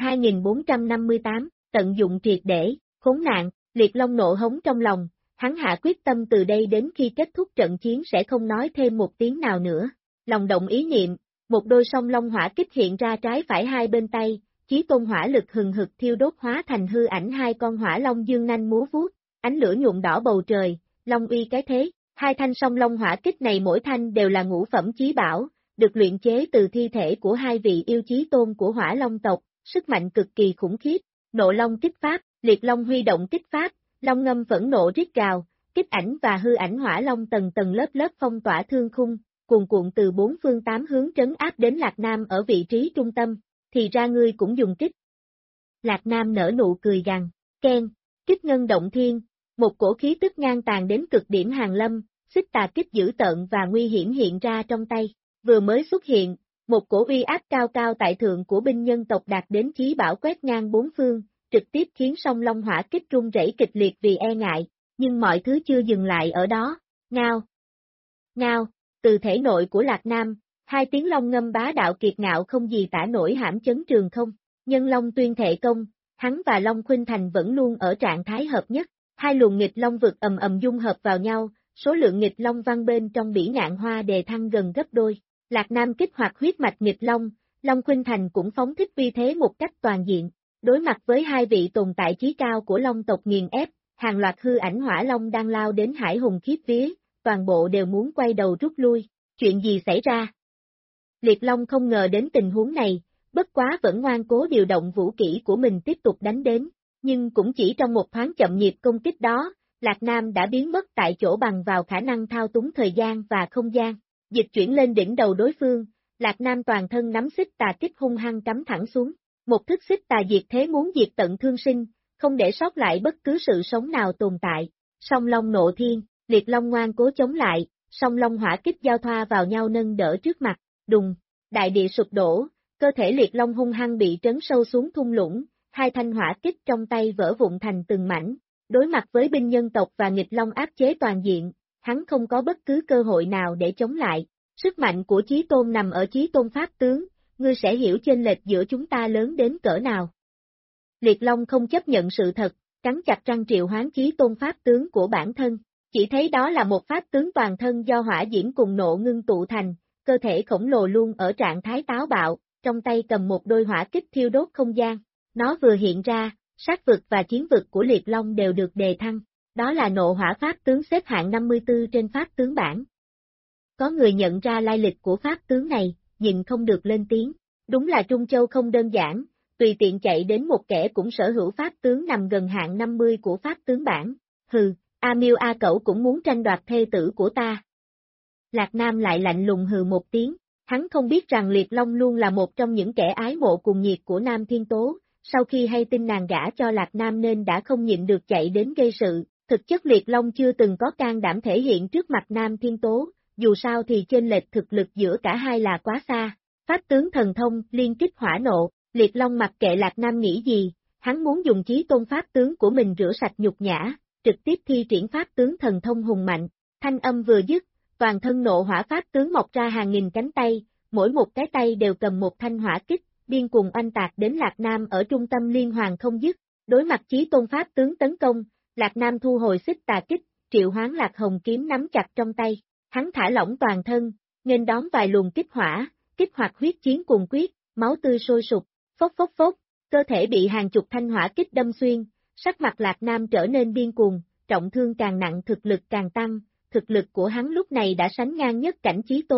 2458, tận dụng triệt để, khốn nạn, Liệt Long nộ hống trong lòng, hắn hạ quyết tâm từ đây đến khi kết thúc trận chiến sẽ không nói thêm một tiếng nào nữa. Lòng động ý niệm, một đôi song long hỏa kích hiện ra trái phải hai bên tay, chí tôn hỏa lực hừng hực thiêu đốt hóa thành hư ảnh hai con hỏa long dương nanh múa vuốt, ánh lửa nhuộm đỏ bầu trời, long uy cái thế. Hai thanh song long hỏa kích này mỗi thanh đều là ngũ phẩm chí bảo, được luyện chế từ thi thể của hai vị yêu chí tôn của hỏa long tộc, sức mạnh cực kỳ khủng khiếp. Nộ long kích pháp, Liệt Long huy động kích pháp, long ngâm phẫn nộ rít gào, kích ảnh và hư ảnh hỏa long tầng tầng lớp lớp phong tỏa thương khung, cuồn cuộn từ bốn phương tám hướng trấn áp đến Lạc Nam ở vị trí trung tâm, thì ra ngươi cũng dùng kích. Lạc Nam nở nụ cười gằn, keng, kích ngân động thiên, một cổ khí tức ngang tàn đến cực điểm hàng lâm, xích tà kích dữ tợn và nguy hiểm hiện ra trong tay, vừa mới xuất hiện, một cổ uy áp cao cao tại thượng của binh nhân tộc đạt đến chí bảo quét ngang bốn phương, trực tiếp khiến song long hỏa kích rung rẩy kịch liệt vì e ngại, nhưng mọi thứ chưa dừng lại ở đó, ngao. Ngao, từ thể nội của Lạc Nam, hai tiếng long ngâm bá đạo kiệt ngạo không gì tả nổi hãm chấn trường không, nhân long tuyên thệ công, hắn và Long Khuynh Thành vẫn luôn ở trạng thái hợp nhất, hai luồng nghịch long vực ầm ầm dung hợp vào nhau, số lượng nghịch long văn bên trong bỉ ngạn hoa đề thăng gần gấp đôi, Lạc Nam kích hoạt huyết mạch nghịch long, Long Khuynh Thành cũng phóng thích uy thế một cách toàn diện, đối mặt với hai vị tồn tại chí cao của long tộc nghiền ép, hàng loạt hư ảnh hỏa long đang lao đến hải hùng khiếp vía, toàn bộ đều muốn quay đầu rút lui, chuyện gì xảy ra? Liệt Long không ngờ đến tình huống này, bất quá vẫn ngoan cố điều động vũ kỹ của mình tiếp tục đánh đến, nhưng cũng chỉ trong một thoáng chậm nhịp công kích đó, Lạc Nam đã biến mất tại chỗ bằng vào khả năng thao túng thời gian và không gian, dịch chuyển lên đỉnh đầu đối phương, Lạc Nam toàn thân nắm xích tà kích hung hăng cắm thẳng xuống, một thức xích tà diệt thế muốn diệt tận thương sinh, không để sót lại bất cứ sự sống nào tồn tại, song long nộ thiên, Liệt Long ngoan cố chống lại, song long hỏa kích giao thoa vào nhau nâng đỡ trước mặt, đùng, đại địa sụp đổ, cơ thể Liệt Long hung hăng bị trấn sâu xuống thung lũng, hai thanh hỏa kích trong tay vỡ vụn thành từng mảnh, đối mặt với binh nhân tộc và nghịch long áp chế toàn diện, hắn không có bất cứ cơ hội nào để chống lại, sức mạnh của Chí Tôn nằm ở Chí Tôn Pháp tướng, ngươi sẽ hiểu chênh lệch giữa chúng ta lớn đến cỡ nào. Liệt Long không chấp nhận sự thật, cắn chặt răng triệu hoán Chí Tôn Pháp tướng của bản thân, chỉ thấy đó là một pháp tướng toàn thân do hỏa diễm cùng nộ ngưng tụ thành, cơ thể khổng lồ luôn ở trạng thái táo bạo, trong tay cầm một đôi hỏa kích thiêu đốt không gian, nó vừa hiện ra, sát vực và chiến vực của Liệt Long đều được đề thăng, đó là nộ hỏa pháp tướng xếp hạng 54 trên pháp tướng bảng. Có người nhận ra lai lịch của pháp tướng này, nhìn không được lên tiếng, đúng là Trung Châu không đơn giản, tùy tiện chạy đến một kẻ cũng sở hữu pháp tướng nằm gần hạng 50 của pháp tướng bảng, hừ, A Miêu A Cẩu cũng muốn tranh đoạt thê tử của ta. Lạc Nam lại lạnh lùng hừ một tiếng, hắn không biết rằng Liệt Long luôn là một trong những kẻ ái mộ cùng nhiệt của Nam Thiên Tố, sau khi hay tin nàng gả cho Lạc Nam nên đã không nhịn được chạy đến gây sự, thực chất Liệt Long chưa từng có can đảm thể hiện trước mặt Nam Thiên Tố, dù sao thì chênh lệch thực lực giữa cả hai là quá xa, pháp tướng thần thông, liên kích hỏa nộ, Liệt Long mặc kệ Lạc Nam nghĩ gì, hắn muốn dùng Chí Tôn pháp tướng của mình rửa sạch nhục nhã, trực tiếp thi triển pháp tướng thần thông hùng mạnh, thanh âm vừa dứt, toàn thân nộ hỏa pháp tướng mọc ra hàng nghìn cánh tay, mỗi một cái tay đều cầm một thanh hỏa kích, điên cuồng oanh tạc đến Lạc Nam ở trung tâm liên hoàn không dứt, đối mặt Chí Tôn pháp tướng tấn công, Lạc Nam thu hồi xích tà kích, triệu hoán Lạc Hồng kiếm nắm chặt trong tay, hắn thả lỏng toàn thân, nghênh đón vài luồng kích hỏa, kích hoạt huyết chiến cuồng quyết, máu tươi sôi sục, phốc phốc phốc, cơ thể bị hàng chục thanh hỏa kích đâm xuyên, sắc mặt Lạc Nam trở nên điên cuồng, trọng thương càng nặng thực lực càng tăng, thực lực của hắn lúc này đã sánh ngang nhất cảnh Chí Tôn.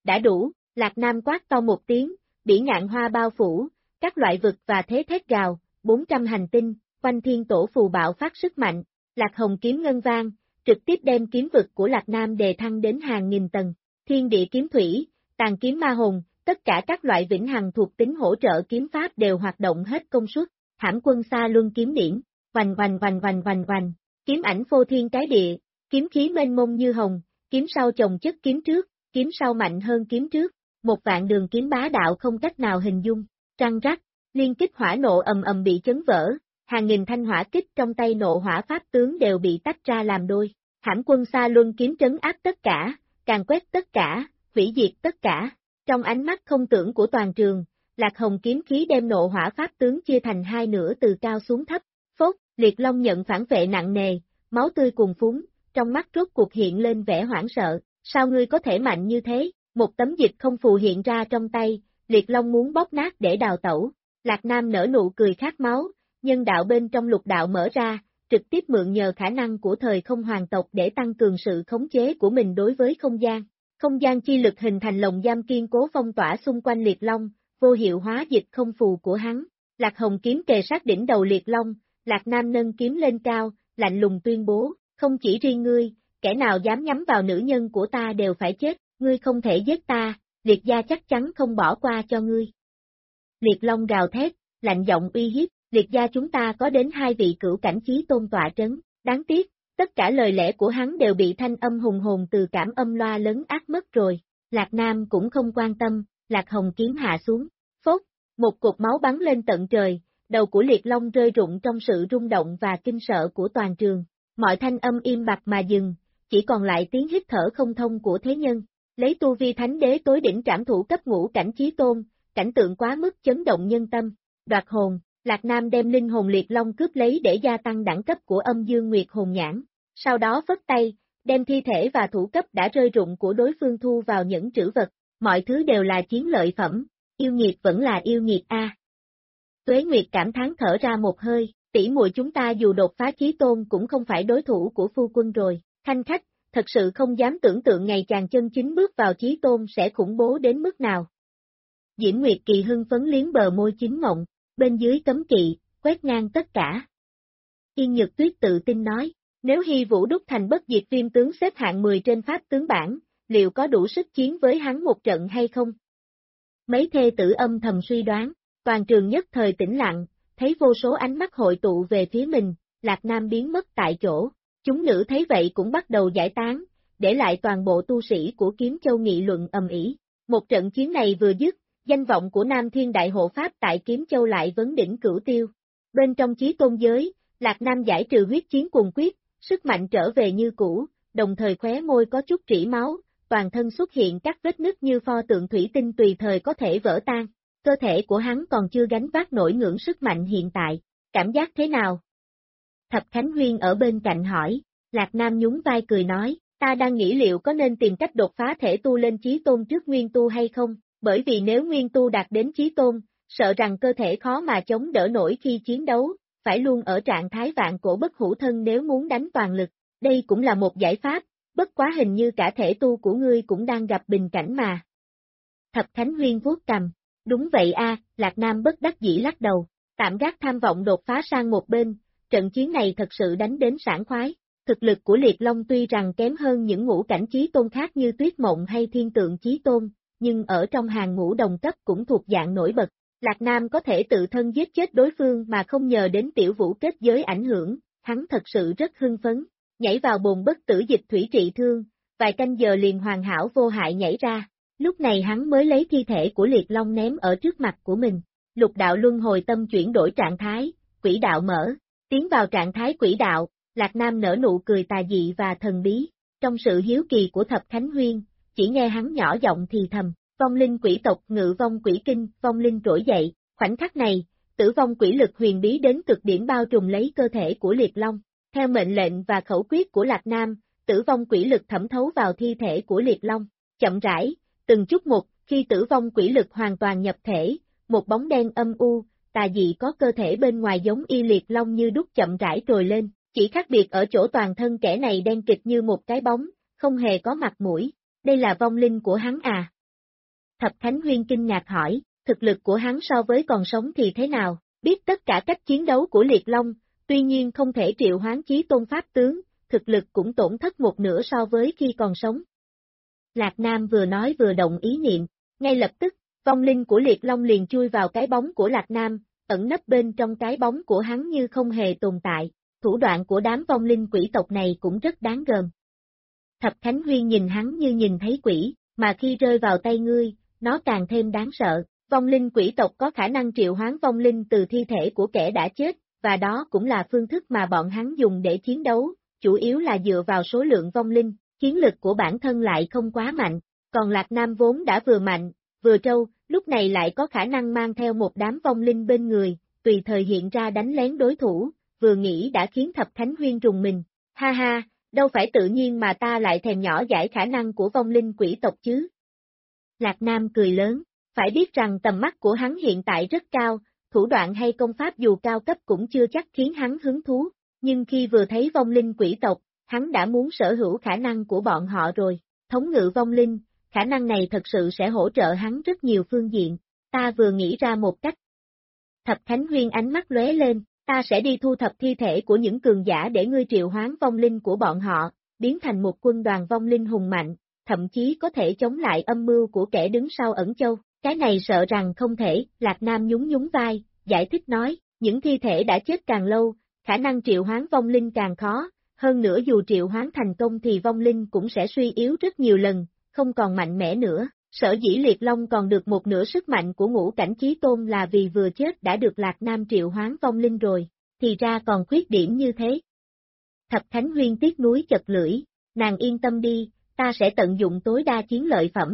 đã đủ, Lạc Nam quát to một tiếng, bỉ ngạn hoa bao phủ, các loại vực và thế thét gào, 400 hành tinh, quanh thiên tổ phù bạo phát sức mạnh, Lạc Hồng kiếm ngân vang, trực tiếp đem kiếm vực của Lạc Nam đề thăng đến hàng nghìn tầng, thiên địa kiếm thủy, tàn kiếm ma hồn, tất cả các loại vĩnh hằng thuộc tính hỗ trợ kiếm pháp đều hoạt động hết công suất, Hãm Quân Sa Luân kiếm điển, oanh oanh oanh oanh oanh oanh, kiếm ảnh phô thiên cái địa, kiếm khí mênh mông như hồng, kiếm sau chồng chất kiếm trước, kiếm sau mạnh hơn kiếm trước, một vạn đường kiếm bá đạo không cách nào hình dung, trăng rắc, liên kích hỏa nộ ầm ầm bị chấn vỡ, hàng nghìn thanh hỏa kích trong tay nộ hỏa pháp tướng đều bị tách ra làm đôi, Hãm Quân Sa Luân kiếm trấn áp tất cả, càn quét tất cả, hủy diệt tất cả, trong ánh mắt không tưởng của toàn trường, Lạc Hồng kiếm khí đem nộ hỏa pháp tướng chia thành hai nửa từ cao xuống thấp, phốt, Liệt Long nhận phản vệ nặng nề, máu tươi cuồn phúng, trong mắt rốt cuộc hiện lên vẻ hoảng sợ, sao ngươi có thể mạnh như thế, một tấm dịch không phù hiện ra trong tay, Liệt Long muốn bóp nát để đào tẩu, Lạc Nam nở nụ cười khát máu, nhân đạo bên trong lục đạo mở ra, trực tiếp mượn nhờ khả năng của thời không hoàng tộc để tăng cường sự khống chế của mình đối với không gian chi lực hình thành lồng giam kiên cố phong tỏa xung quanh Liệt Long, vô hiệu hóa dịch không phù của hắn, Lạc Hồng kiếm kề sát đỉnh đầu Liệt Long, Lạc Nam nâng kiếm lên cao, lạnh lùng tuyên bố, không chỉ riêng ngươi, kẻ nào dám nhắm vào nữ nhân của ta đều phải chết, ngươi không thể giết ta, Liệt gia chắc chắn không bỏ qua cho ngươi. Liệt Long gào thét, lạnh giọng uy hiếp, Liệt gia chúng ta có đến 2 vị cửu cảnh chí tôn tọa trấn, đáng tiếc, tất cả lời lẽ của hắn đều bị thanh âm hùng hồn từ cảm âm loa lấn át mất rồi, Lạc Nam cũng không quan tâm, Lạc Hồng kiếm hạ xuống, phốt, một cột máu bắn lên tận trời, đầu của Liệt Long rơi rụng trong sự rung động và kinh sợ của toàn trường, mọi thanh âm im bặt mà dừng, chỉ còn lại tiếng hít thở không thông của thế nhân, lấy tu vi thánh đế tối đỉnh trảm thủ cấp ngũ cảnh chí tôn, cảnh tượng quá mức chấn động nhân tâm, đoạt hồn, Lạc Nam đem linh hồn Liệt Long cướp lấy để gia tăng đẳng cấp của Âm Dương Nguyệt hồn nhãn, sau đó phất tay, đem thi thể và thủ cấp đã rơi rụng của đối phương thu vào những trữ vật, mọi thứ đều là chiến lợi phẩm, yêu nghiệt vẫn là yêu nghiệt a. Tuế Nguyệt cảm thán thở ra một hơi, tỷ muội chúng ta dù đột phá chí tôn cũng không phải đối thủ của phu quân rồi, Khanh khách, thật sự không dám tưởng tượng ngày chàng chân chính bước vào chí tôn sẽ khủng bố đến mức nào. Diễm Nguyệt Kỳ hưng phấn liếm bờ môi chín mộng, bên dưới cấm kỵ, quét ngang tất cả. Yên Nhược Tuyết tự tin nói, nếu Hy Vũ đúc thành bất diệt viêm tướng xếp hạng 10 trên pháp tướng bảng, liệu có đủ sức chiến với hắn một trận hay không? Mấy thê tử âm thầm suy đoán, toàn trường nhất thời tĩnh lặng, thấy vô số ánh mắt hội tụ về phía mình, Lạc Nam biến mất tại chỗ, chúng nữ thấy vậy cũng bắt đầu giải tán, để lại toàn bộ tu sĩ của Kiếm Châu nghị luận ầm ĩ. Một trận chiến này vừa dứt, danh vọng của Nam Thiên Đại Hộ Pháp tại Kiếm Châu lại vấn đỉnh cửu tiêu. Bên trong chí tôn giới, Lạc Nam giải trừ huyết chiến cuồng quyết, sức mạnh trở về như cũ, đồng thời khóe môi có chút rỉ máu, toàn thân xuất hiện các vết nứt như pho tượng thủy tinh tùy thời có thể vỡ tan. Cơ thể của hắn còn chưa gánh vác nổi ngưỡng sức mạnh hiện tại, cảm giác thế nào? Thập Khánh Huyên ở bên cạnh hỏi, Lạc Nam nhún vai cười nói, ta đang nghĩ liệu có nên tìm cách đột phá thể tu lên chí tôn trước nguyên tu hay không, bởi vì nếu nguyên tu đạt đến chí tôn, sợ rằng cơ thể khó mà chống đỡ nổi khi chiến đấu, phải luôn ở trạng thái vạn cổ bất hủ thân nếu muốn đánh toàn lực, đây cũng là một giải pháp, bất quá hình như cả thể tu của ngươi cũng đang gặp bình cảnh mà. Thập Khánh Huyên vuốt cằm. Đúng vậy a, Lạc Nam bất đắc dĩ lắc đầu, tạm gác tham vọng đột phá sang một bên, trận chiến này thật sự đánh đến sảng khoái, thực lực của Liệt Long tuy rằng kém hơn những ngũ cảnh chí tôn khác như Tuyết Mộng hay Thiên Tượng chí tôn, nhưng ở trong hàng ngũ đồng cấp cũng thuộc dạng nổi bật, Lạc Nam có thể tự thân giết chết đối phương mà không nhờ đến tiểu vũ kết giới ảnh hưởng, hắn thật sự rất hưng phấn, nhảy vào bồn bất tử dịch thủy trị thương, vài canh giờ liền hoàn hảo vô hại nhảy ra. Lúc này hắn mới lấy thi thể của Liệt Long ném ở trước mặt của mình, lục đạo luân hồi tâm chuyển đổi trạng thái, quỷ đạo mở, tiến vào trạng thái quỷ đạo, Lạc Nam nở nụ cười tà dị và thần bí, trong sự hiếu kỳ của Thập Khánh Huyên, chỉ nghe hắn nhỏ giọng thì thầm, vong linh quỷ tộc ngự vong quỷ kinh, vong linh trỗi dậy, khoảnh khắc này, tử vong quỷ lực huyền bí đến cực điểm bao trùm lấy cơ thể của Liệt Long, theo mệnh lệnh và khẩu quyết của Lạc Nam, tử vong quỷ lực thẩm thấu vào thi thể của Liệt Long, chậm rãi. Từng chút một, khi tử vong quỷ lực hoàn toàn nhập thể, một bóng đen âm u, tà dị có cơ thể bên ngoài giống y Liệt Long như đúc chậm rãi trồi lên, chỉ khác biệt ở chỗ toàn thân kẻ này đen kịt như một cái bóng, không hề có mặt mũi, đây là vong linh của hắn à. Thập Khánh Huyên kinh ngạc hỏi, thực lực của hắn so với còn sống thì thế nào, biết tất cả cách chiến đấu của Liệt Long, tuy nhiên không thể triệu hoán chí tôn pháp tướng, thực lực cũng tổn thất một nửa so với khi còn sống. Lạc Nam vừa nói vừa động ý niệm, ngay lập tức, vong linh của Liệt Long liền chui vào cái bóng của Lạc Nam, ẩn nấp bên trong cái bóng của hắn như không hề tồn tại, thủ đoạn của đám vong linh quỷ tộc này cũng rất đáng gờm. Thập Khánh Huyên nhìn hắn như nhìn thấy quỷ, mà khi rơi vào tay ngươi, nó càng thêm đáng sợ. Vong linh quỷ tộc có khả năng triệu hoán vong linh từ thi thể của kẻ đã chết, và đó cũng là phương thức mà bọn hắn dùng để chiến đấu, chủ yếu là dựa vào số lượng vong linh, chiến lực của bản thân lại không quá mạnh, còn Lạc Nam vốn đã vừa mạnh, vừa trâu, lúc này lại có khả năng mang theo một đám vong linh bên người, tùy thời hiện ra đánh lén đối thủ, vừa nghĩ đã khiến Thập Khánh Huyên rùng mình. Ha ha, đâu phải tự nhiên mà ta lại thèm nhỏ dãi khả năng của vong linh quỷ tộc chứ. Lạc Nam cười lớn, phải biết rằng tầm mắt của hắn hiện tại rất cao, thủ đoạn hay công pháp dù cao cấp cũng chưa chắc khiến hắn hứng thú, nhưng khi vừa thấy vong linh quỷ tộc, hắn đã muốn sở hữu khả năng của bọn họ rồi, thống ngự vong linh, khả năng này thật sự sẽ hỗ trợ hắn rất nhiều phương diện, ta vừa nghĩ ra một cách. Thập Khánh Huyên ánh mắt lóe lên, ta sẽ đi thu thập thi thể của những cường giả để ngươi triệu hoán vong linh của bọn họ, biến thành một quân đoàn vong linh hùng mạnh, thậm chí có thể chống lại âm mưu của kẻ đứng sau Ẩn Châu. Cái này sợ rằng không thể, Lạc Nam nhún nhún vai, giải thích nói, những thi thể đã chết càng lâu, khả năng triệu hoán vong linh càng khó, hơn nữa dù triệu hoán thành công thì vong linh cũng sẽ suy yếu rất nhiều lần, không còn mạnh mẽ nữa. Sở dĩ Liệt Long còn được một nửa sức mạnh của ngũ cảnh chí tôn là vì vừa chết đã được Lạc Nam triệu hoán vong linh rồi, thì ra còn khuyết điểm như thế. Thập Khánh Huyên tiếc nuối chật lưỡi, nàng yên tâm đi, ta sẽ tận dụng tối đa chiến lợi phẩm.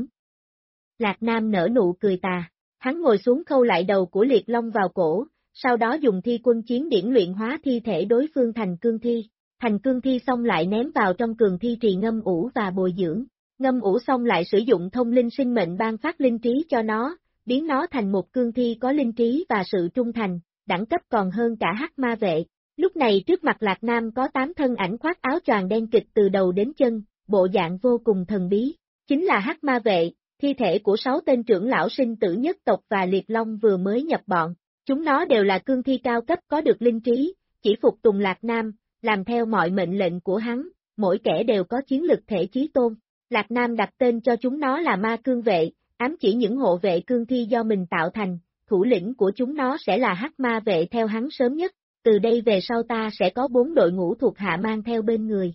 Lạc Nam nở nụ cười tà, hắn ngồi xuống khâu lại đầu của Liệt Long vào cổ, sau đó dùng thi quân chiến điển luyện hóa thi thể đối phương thành cương thi. Thành cương thi xong lại ném vào trong cường thi trì ngâm ủ và bồi dưỡng. Ngâm ủ xong lại sử dụng thông linh sinh mệnh ban phát linh trí cho nó, biến nó thành một cương thi có linh trí và sự trung thành, đẳng cấp còn hơn cả hắc ma vệ. Lúc này trước mặt Lạc Nam có 8 thân ảnh khoác áo choàng đen kịt từ đầu đến chân, bộ dạng vô cùng thần bí, chính là hắc ma vệ, thi thể của 6 tên trưởng lão sinh tử nhất tộc và Liệt Long vừa mới nhập bọn. Chúng nó đều là cương thi cao cấp có được linh trí, chỉ phục tùng Lạc Nam, làm theo mọi mệnh lệnh của hắn, mỗi kẻ đều có chiến lực thể chí tôn. Lạc Nam đặt tên cho chúng nó là ma cương vệ, ám chỉ những hộ vệ cương thi do mình tạo thành, thủ lĩnh của chúng nó sẽ là hắc ma vệ theo hắn sớm nhất, từ đây về sau ta sẽ có 4 đội ngũ thuộc hạ mang theo bên người.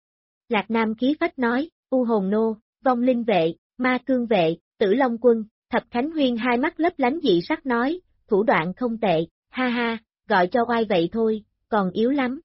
Lạc Nam khí phách nói, U Hồn Nô, Vong Linh Vệ, Ma Cương Vệ, Tử Long Quân. Thập Khánh Huyên hai mắt lấp lánh dị sắc nói, thủ đoạn không tệ, ha ha, gọi cho oai vậy thôi, còn yếu lắm.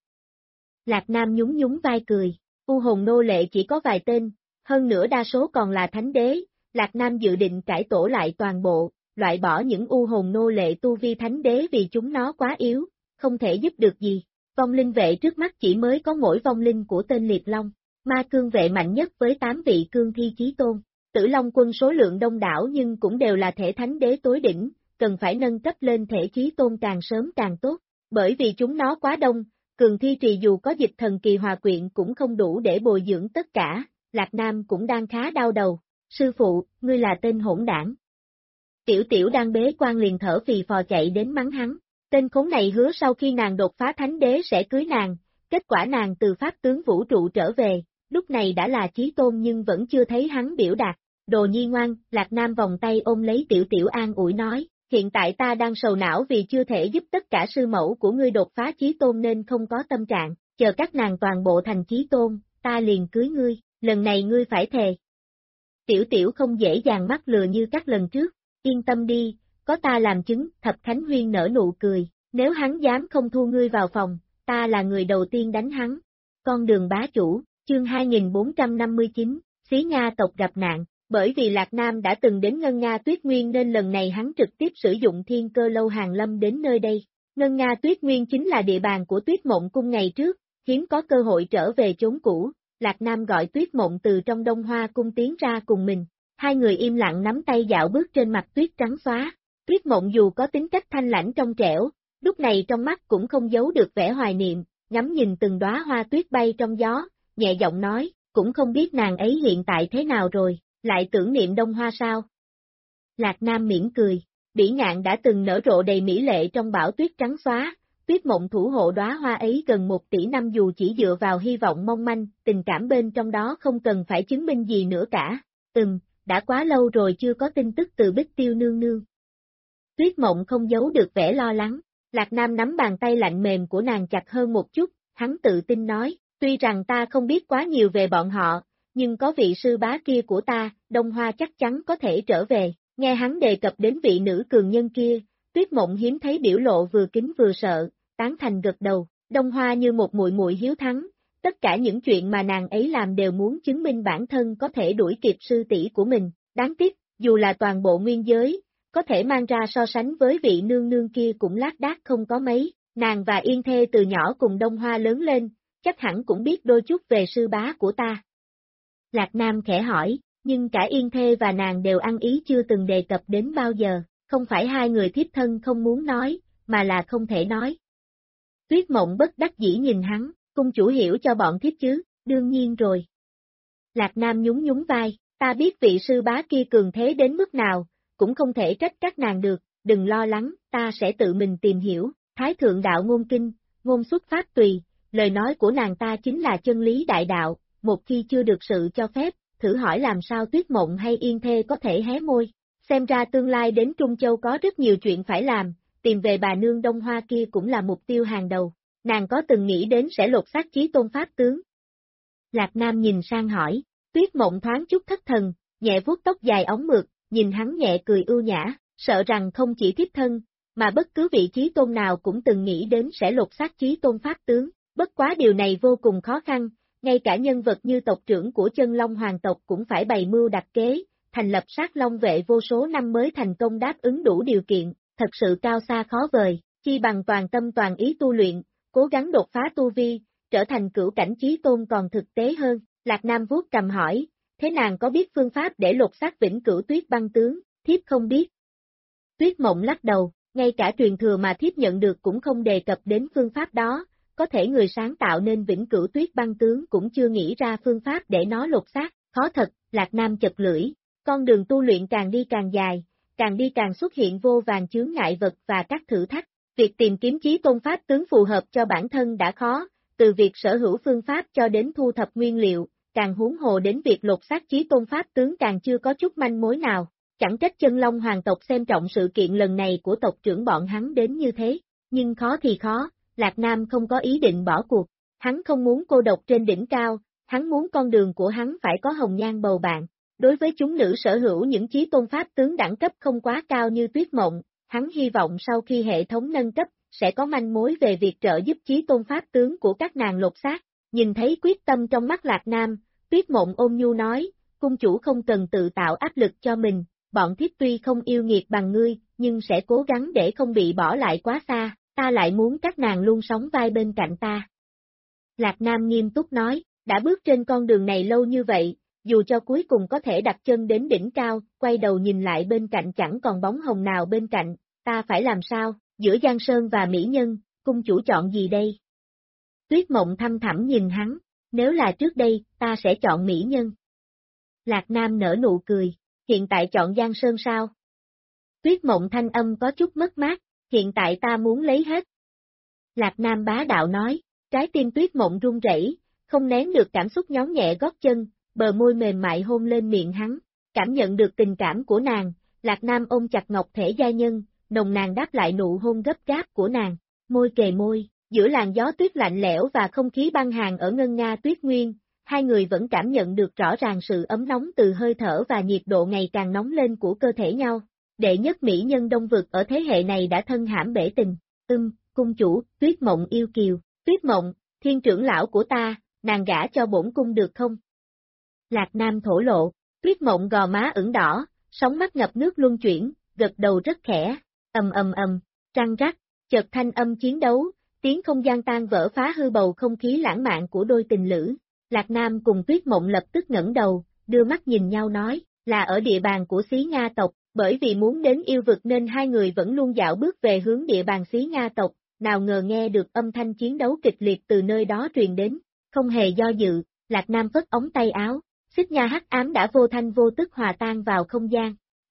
Lạc Nam nhún nhún vai cười, U Hồn Nô lệ chỉ có vài tên, hơn nữa đa số còn là thánh đế, Lạc Nam dự định cải tổ lại toàn bộ, loại bỏ những U Hồn Nô lệ tu vi thánh đế vì chúng nó quá yếu, không thể giúp được gì. Vong Linh Vệ trước mắt chỉ mới có mỗi vong linh của tên Liệt Long, Ma Cương Vệ mạnh nhất với 8 vị cương thi chí tôn. Tử Long Quân số lượng đông đảo nhưng cũng đều là thể thánh đế tối đỉnh, cần phải nâng cấp lên thể chí tôn càng sớm càng tốt, bởi vì chúng nó quá đông, cường thi trì dù có dịch thần kỳ hòa quyện cũng không đủ để bồi dưỡng tất cả, Lạc Nam cũng đang khá đau đầu, sư phụ, ngươi là tên hỗn đảng. Tiểu Tiểu đang bế quan liền thở phì phò chạy đến mắng hắn, tên khốn này hứa sau khi nàng đột phá thánh đế sẽ cưới nàng, kết quả nàng từ pháp tướng vũ trụ trở về, lúc này đã là chí tôn nhưng vẫn chưa thấy hắn biểu đạt. Đồ nhi ngoan, Lạc Nam vòng tay ôm lấy Tiểu Tiểu an ủi nói, hiện tại ta đang sầu não vì chưa thể giúp tất cả sư mẫu của ngươi đột phá chí tôn nên không có tâm trạng, chờ các nàng toàn bộ thành chí tôn, ta liền cưới ngươi, lần này ngươi phải thề. Tiểu Tiểu không dễ dàng mắc lừa như các lần trước, yên tâm đi, có ta làm chứng, Thập Khánh Huyên nở nụ cười, nếu hắn dám không thu ngươi vào phòng, ta là người đầu tiên đánh hắn. Con đường bá chủ, chương 2459, Xí Nga tộc gặp nạn. Bởi vì Lạc Nam đã từng đến Ngân Nga Tuyết Nguyên nên lần này hắn trực tiếp sử dụng thiên cơ lâu hàng lâm đến nơi đây. Ngân Nga Tuyết Nguyên chính là địa bàn của Tuyết Mộng Cung ngày trước, hiếm có cơ hội trở về chốn cũ. Lạc Nam gọi Tuyết Mộng từ trong Đông Hoa Cung tiến ra cùng mình. Hai người im lặng nắm tay dạo bước trên mặt tuyết trắng xóa. Tuyết Mộng dù có tính cách thanh lãnh trong trẻo, lúc này trong mắt cũng không giấu được vẻ hoài niệm, ngắm nhìn từng đóa hoa tuyết bay trong gió, nhẹ giọng nói, cũng không biết nàng ấy hiện tại thế nào rồi. Lại tưởng niệm Đông Hoa sao? Lạc Nam mỉm cười, bỉ ngạn đã từng nở rộ đầy mỹ lệ trong bão tuyết trắng xóa, tuyết mộng thủ hộ đóa hoa ấy gần 1 tỷ năm dù chỉ dựa vào hy vọng mong manh, tình cảm bên trong đó không cần phải chứng minh gì nữa cả. Đã quá lâu rồi chưa có tin tức từ Bích Tiêu nương nương. Tuyết mộng không giấu được vẻ lo lắng, Lạc Nam nắm bàn tay lạnh mềm của nàng chặt hơn một chút, hắn tự tin nói, tuy rằng ta không biết quá nhiều về bọn họ, nhưng có vị sư bá kia của ta, Đông Hoa chắc chắn có thể trở về. Nghe hắn đề cập đến vị nữ cường nhân kia, Tuyết Mộng hiếm thấy biểu lộ vừa kính vừa sợ, tán thành gật đầu, Đông Hoa như một muội muội hiếu thắng, tất cả những chuyện mà nàng ấy làm đều muốn chứng minh bản thân có thể đuổi kịp sư tỷ của mình, đáng tiếc, dù là toàn bộ nguyên giới, có thể mang ra so sánh với vị nương nương kia cũng lác đác không có mấy, nàng và Yên Thê từ nhỏ cùng Đông Hoa lớn lên, chắc hẳn cũng biết đôi chút về sư bá của ta. Lạc Nam khẽ hỏi, nhưng cả Yên Thê và nàng đều ăn ý chưa từng đề cập đến bao giờ, không phải hai người thiếp thân không muốn nói, mà là không thể nói. Tuyết Mộng bất đắc dĩ nhìn hắn, cung chủ hiểu cho bọn thiếp chứ, đương nhiên rồi. Lạc Nam nhún nhún vai, ta biết vị sư bá kia cường thế đến mức nào, cũng không thể trách các nàng được, đừng lo lắng, ta sẽ tự mình tìm hiểu, Thái Thượng Đạo Ngôn Kinh, ngôn xuất pháp tùy, lời nói của nàng ta chính là chân lý đại đạo, một khi chưa được sự cho phép, thử hỏi làm sao Tuyết Mộng hay Yên Thê có thể hé môi, xem ra tương lai đến Trung Châu có rất nhiều chuyện phải làm, tìm về bà nương Đông Hoa kia cũng là mục tiêu hàng đầu, nàng có từng nghĩ đến sẽ lột xác Chí Tôn Pháp tướng. Lạc Nam nhìn sang hỏi, Tuyết Mộng thoáng chút thất thần, nhẹ vuốt tóc dài óng mượt, nhìn hắn nhẹ cười ưu nhã, sợ rằng không chỉ thiếp thân, mà bất cứ vị Chí Tôn nào cũng từng nghĩ đến sẽ lột xác Chí Tôn Pháp tướng, bất quá điều này vô cùng khó khăn, ngay cả nhân vật như tộc trưởng của Chân Long Hoàng tộc cũng phải bày mưu đặt kế, thành lập sát long vệ vô số năm mới thành công đáp ứng đủ điều kiện, thật sự cao xa khó vời, chi bằng toàn tâm toàn ý tu luyện, cố gắng đột phá tu vi, trở thành cửu cảnh Chí Tôn còn thực tế hơn. Lạc Nam vuốt cầm hỏi, thế nàng có biết phương pháp để lột xác vĩnh cửu Tuyết Băng tướng, thiếp không biết. Tuyết Mộng lắc đầu, ngay cả truyền thừa mà thiếp nhận được cũng không đề cập đến phương pháp đó, có thể người sáng tạo nên vĩnh cửu Tuyết Băng tướng cũng chưa nghĩ ra phương pháp để nó lột xác, khó thật, Lạc Nam chật lưỡi, con đường tu luyện càng đi càng dài, càng đi càng xuất hiện vô vàn chướng ngại vật và các thử thách, việc tìm kiếm Chí Tôn Pháp tướng phù hợp cho bản thân đã khó, từ việc sở hữu phương pháp cho đến thu thập nguyên liệu, càng huống hồ đến việc lột xác Chí Tôn Pháp tướng càng chưa có chút manh mối nào, chẳng trách Chân Long Hoàng tộc xem trọng sự kiện lần này của tộc trưởng bọn hắn đến như thế, nhưng khó thì khó, Lạc Nam không có ý định bỏ cuộc, hắn không muốn cô độc trên đỉnh cao, hắn muốn con đường của hắn phải có hồng nhan bầu bạn. Đối với chúng nữ sở hữu những Chí Tôn Pháp tướng đẳng cấp không quá cao như Tuyết Mộng, hắn hy vọng sau khi hệ thống nâng cấp, sẽ có manh mối về việc trợ giúp Chí Tôn Pháp tướng của các nàng lột xác. Nhìn thấy quyết tâm trong mắt Lạc Nam, Tuyết Mộng ôn nhu nói, cung chủ không cần tự tạo áp lực cho mình, bọn thiếp tuy không yêu nghiệt bằng ngươi, nhưng sẽ cố gắng để không bị bỏ lại quá xa, ta lại muốn các nàng luôn sống vai bên cạnh ta. Lạc Nam nghiêm túc nói, đã bước trên con đường này lâu như vậy, dù cho cuối cùng có thể đặt chân đến đỉnh cao, quay đầu nhìn lại bên cạnh chẳng còn bóng hồng nào bên cạnh, ta phải làm sao, giữa Giang Sơn và Mỹ Nhân, cung chủ chọn gì đây? Tuyết Mộng thăm thẳm nhìn hắn, nếu là trước đây, ta sẽ chọn Mỹ Nhân. Lạc Nam nở nụ cười, hiện tại chọn Giang Sơn sao? Tuyết Mộng thanh âm có chút mất mát, hiện tại ta muốn lấy hết. Lạc Nam bá đạo nói, trái tim Tuyết Mộng run rẩy, không nén được cảm xúc nhón nhẹ gót chân, bờ môi mềm mại hôn lên miệng hắn, cảm nhận được tình cảm của nàng, Lạc Nam ôm chặt ngọc thể gia nhân, nồng nàn đáp lại nụ hôn gấp gáp của nàng, môi kề môi, giữa làn gió tuyết lạnh lẽo và không khí băng hàn ở ngân nga tuyết nguyên, hai người vẫn cảm nhận được rõ ràng sự ấm nóng từ hơi thở và nhiệt độ ngày càng nóng lên của cơ thể nhau. Đệ nhất mỹ nhân Đông Vực ở thế hệ này đã thân hãm bể tình, cung chủ, Tuyết Mộng yêu kiều, Tuyết Mộng, thiên trưởng lão của ta, nàng gả cho bổn cung được không? Lạc Nam thổ lộ, Tuyết Mộng gò má ửng đỏ, sóng mắt ngập nước luân chuyển, gật đầu rất khẽ, răng rắc, chợt thanh âm chiến đấu, tiếng không gian tan vỡ phá hư bầu không khí lãng mạn của đôi tình lữ. Lạc Nam cùng Tuyết Mộng lập tức ngẩng đầu, đưa mắt nhìn nhau nói, là ở địa bàn của Xí Nga tộc, bởi vì muốn đến yêu vực nên hai người vẫn luôn dạo bước về hướng địa bàn Xí Nga tộc, nào ngờ nghe được âm thanh chiến đấu kịch liệt từ nơi đó truyền đến, không hề do dự, Lạc Nam phất ống tay áo, xích nha hắc ám đã vô thanh vô tức hòa tan vào không gian.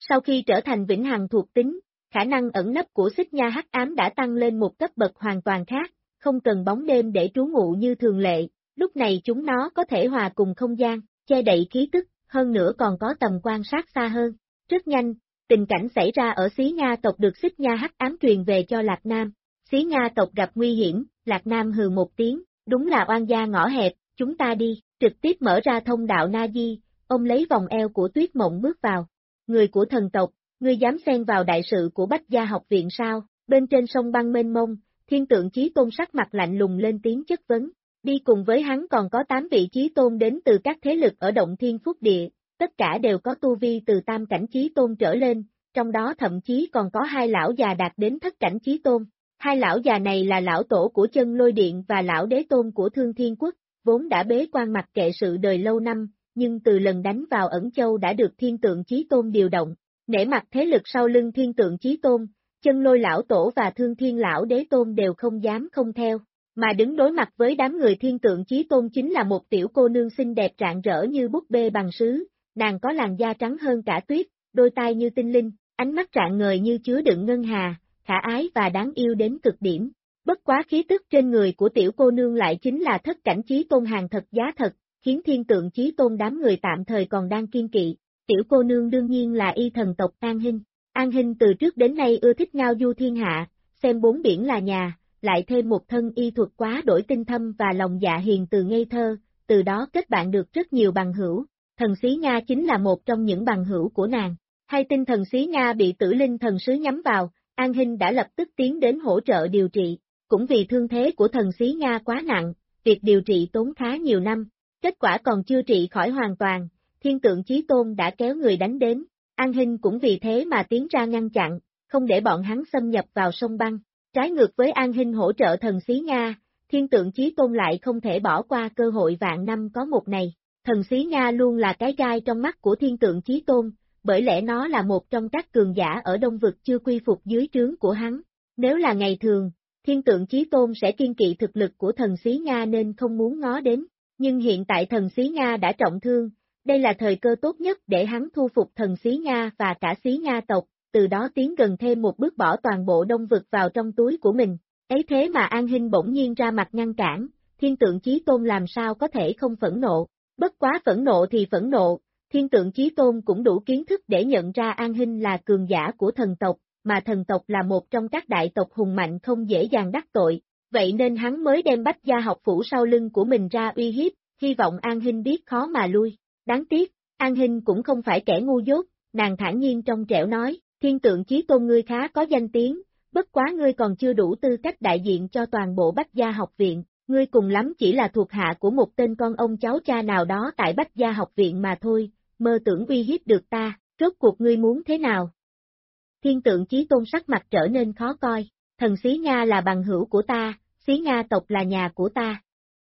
Sau khi trở thành vĩnh hằng thuộc tính, khả năng ẩn nấp của xích nha hắc ám đã tăng lên một cấp bậc hoàn toàn khác, không cần bóng đêm để trú ngụ như thường lệ, lúc này chúng nó có thể hòa cùng không gian, che đậy khí tức, hơn nữa còn có tầm quan sát xa hơn. Rất nhanh, tình cảnh xảy ra ở Xí Nga tộc được xích nha hắc ám truyền về cho Lạc Nam. Xí Nga tộc gặp nguy hiểm, Lạc Nam hừ một tiếng, đúng là oan gia ngõ hẹp, chúng ta đi, trực tiếp mở ra thông đạo Na Di, ông lấy vòng eo của Tuyết Mộng bước vào. Người của thần tộc, ngươi dám xen vào đại sự của Bách Gia học viện sao? Bên trên sông băng mênh mông, Thiên Tượng Chí Tôn sắc mặt lạnh lùng lên tiếng chất vấn. Đi cùng với hắn còn có 8 vị Chí Tôn đến từ các thế lực ở Động Thiên Phúc Địa, tất cả đều có tu vi từ tam cảnh Chí Tôn trở lên, trong đó thậm chí còn có 2 lão già đạt đến thất cảnh Chí Tôn. 2 lão già này là lão tổ của Chân Lôi Điện và lão đế tôn của Thương Thiên Quốc, vốn đã bế quan mặc kệ sự đời lâu năm, nhưng từ lần đánh vào Ẩn Châu đã được Thiên Tượng Chí Tôn điều động. Nể mặt thế lực sau lưng Thiên Tượng Chí Tôn, Chân Lôi lão tổ và Thương Thiên lão đế tôn đều không dám không theo, mà đứng đối mặt với đám người Thiên Tượng Chí Tôn chính là một tiểu cô nương xinh đẹp rạng rỡ như búp bê bằng sứ, nàng có làn da trắng hơn cả tuyết, đôi tai như tinh linh, ánh mắt rạng ngời như chứa đựng ngân hà, khả ái và đáng yêu đến cực điểm. Bất quá khí tức trên người của tiểu cô nương lại chính là thất cảnh Chí Tôn hàng thật giá thật, khiến Thiên Tượng Chí Tôn đám người tạm thời còn đang kiên kỵ. Tiểu cô nương đương nhiên là y thần tộc An Hinh. An Hinh từ trước đến nay ưa thích ngao du thiên hạ, xem bốn biển là nhà, lại thêm một thân y thuật quá đổi tinh thâm và lòng dạ hiền từ ngây thơ, từ đó kết bạn được rất nhiều bằng hữu. Thần Xí Nga chính là một trong những bằng hữu của nàng. Hay tin thần Xí Nga bị Tử Linh thần sứ nhắm vào, An Hinh đã lập tức tiến đến hỗ trợ điều trị. Cũng vì thương thế của thần Xí Nga quá nặng, việc điều trị tốn khá nhiều năm, kết quả còn chưa trị khỏi hoàn toàn. Thiên Tượng Chí Tôn đã kéo người đánh đến, An Hinh cũng vì thế mà tiến ra ngăn chặn, không để bọn hắn xâm nhập vào sông băng. Trái ngược với An Hinh hỗ trợ thần Xí Nga, Thiên Tượng Chí Tôn lại không thể bỏ qua cơ hội vạn năm có một này. Thần Xí Nga luôn là cái gai trong mắt của Thiên Tượng Chí Tôn, bởi lẽ nó là một trong các cường giả ở Đông Vực chưa quy phục dưới trướng của hắn. Nếu là ngày thường, Thiên Tượng Chí Tôn sẽ kiên kỵ thực lực của thần Xí Nga nên không muốn ngó đến, nhưng hiện tại thần Xí Nga đã trọng thương. Đây là thời cơ tốt nhất để hắn thu phục thần Xí Nga và cả Xí Nga tộc, từ đó tiến gần thêm một bước bỏ toàn bộ Đông Vực vào trong túi của mình. Ấy thế mà An Hinh bỗng nhiên ra mặt ngăn cản, Thiên Tượng Chí Tôn làm sao có thể không phẫn nộ. Bất quá phẫn nộ thì phẫn nộ, Thiên Tượng Chí Tôn cũng đủ kiến thức để nhận ra An Hinh là cường giả của thần tộc, mà thần tộc là một trong các đại tộc hùng mạnh không dễ dàng đắc tội, vậy nên hắn mới đem Bách Gia học phủ sau lưng của mình ra uy hiếp, hy vọng An Hinh biết khó mà lui. Đáng tiếc, An Hinh cũng không phải kẻ ngu dốt, nàng thản nhiên trong trẻo nói, Thiên Tượng Chí Tôn ngươi khá có danh tiếng, bất quá ngươi còn chưa đủ tư cách đại diện cho toàn bộ Bách Gia học viện, ngươi cùng lắm chỉ là thuộc hạ của một tên con ông cháu cha nào đó tại Bách Gia học viện mà thôi, mơ tưởng uy hiếp được ta, rốt cuộc ngươi muốn thế nào? Thiên Tượng Chí Tôn sắc mặt trở nên khó coi, thần Xí Nga là bằng hữu của ta, Xí Nga tộc là nhà của ta.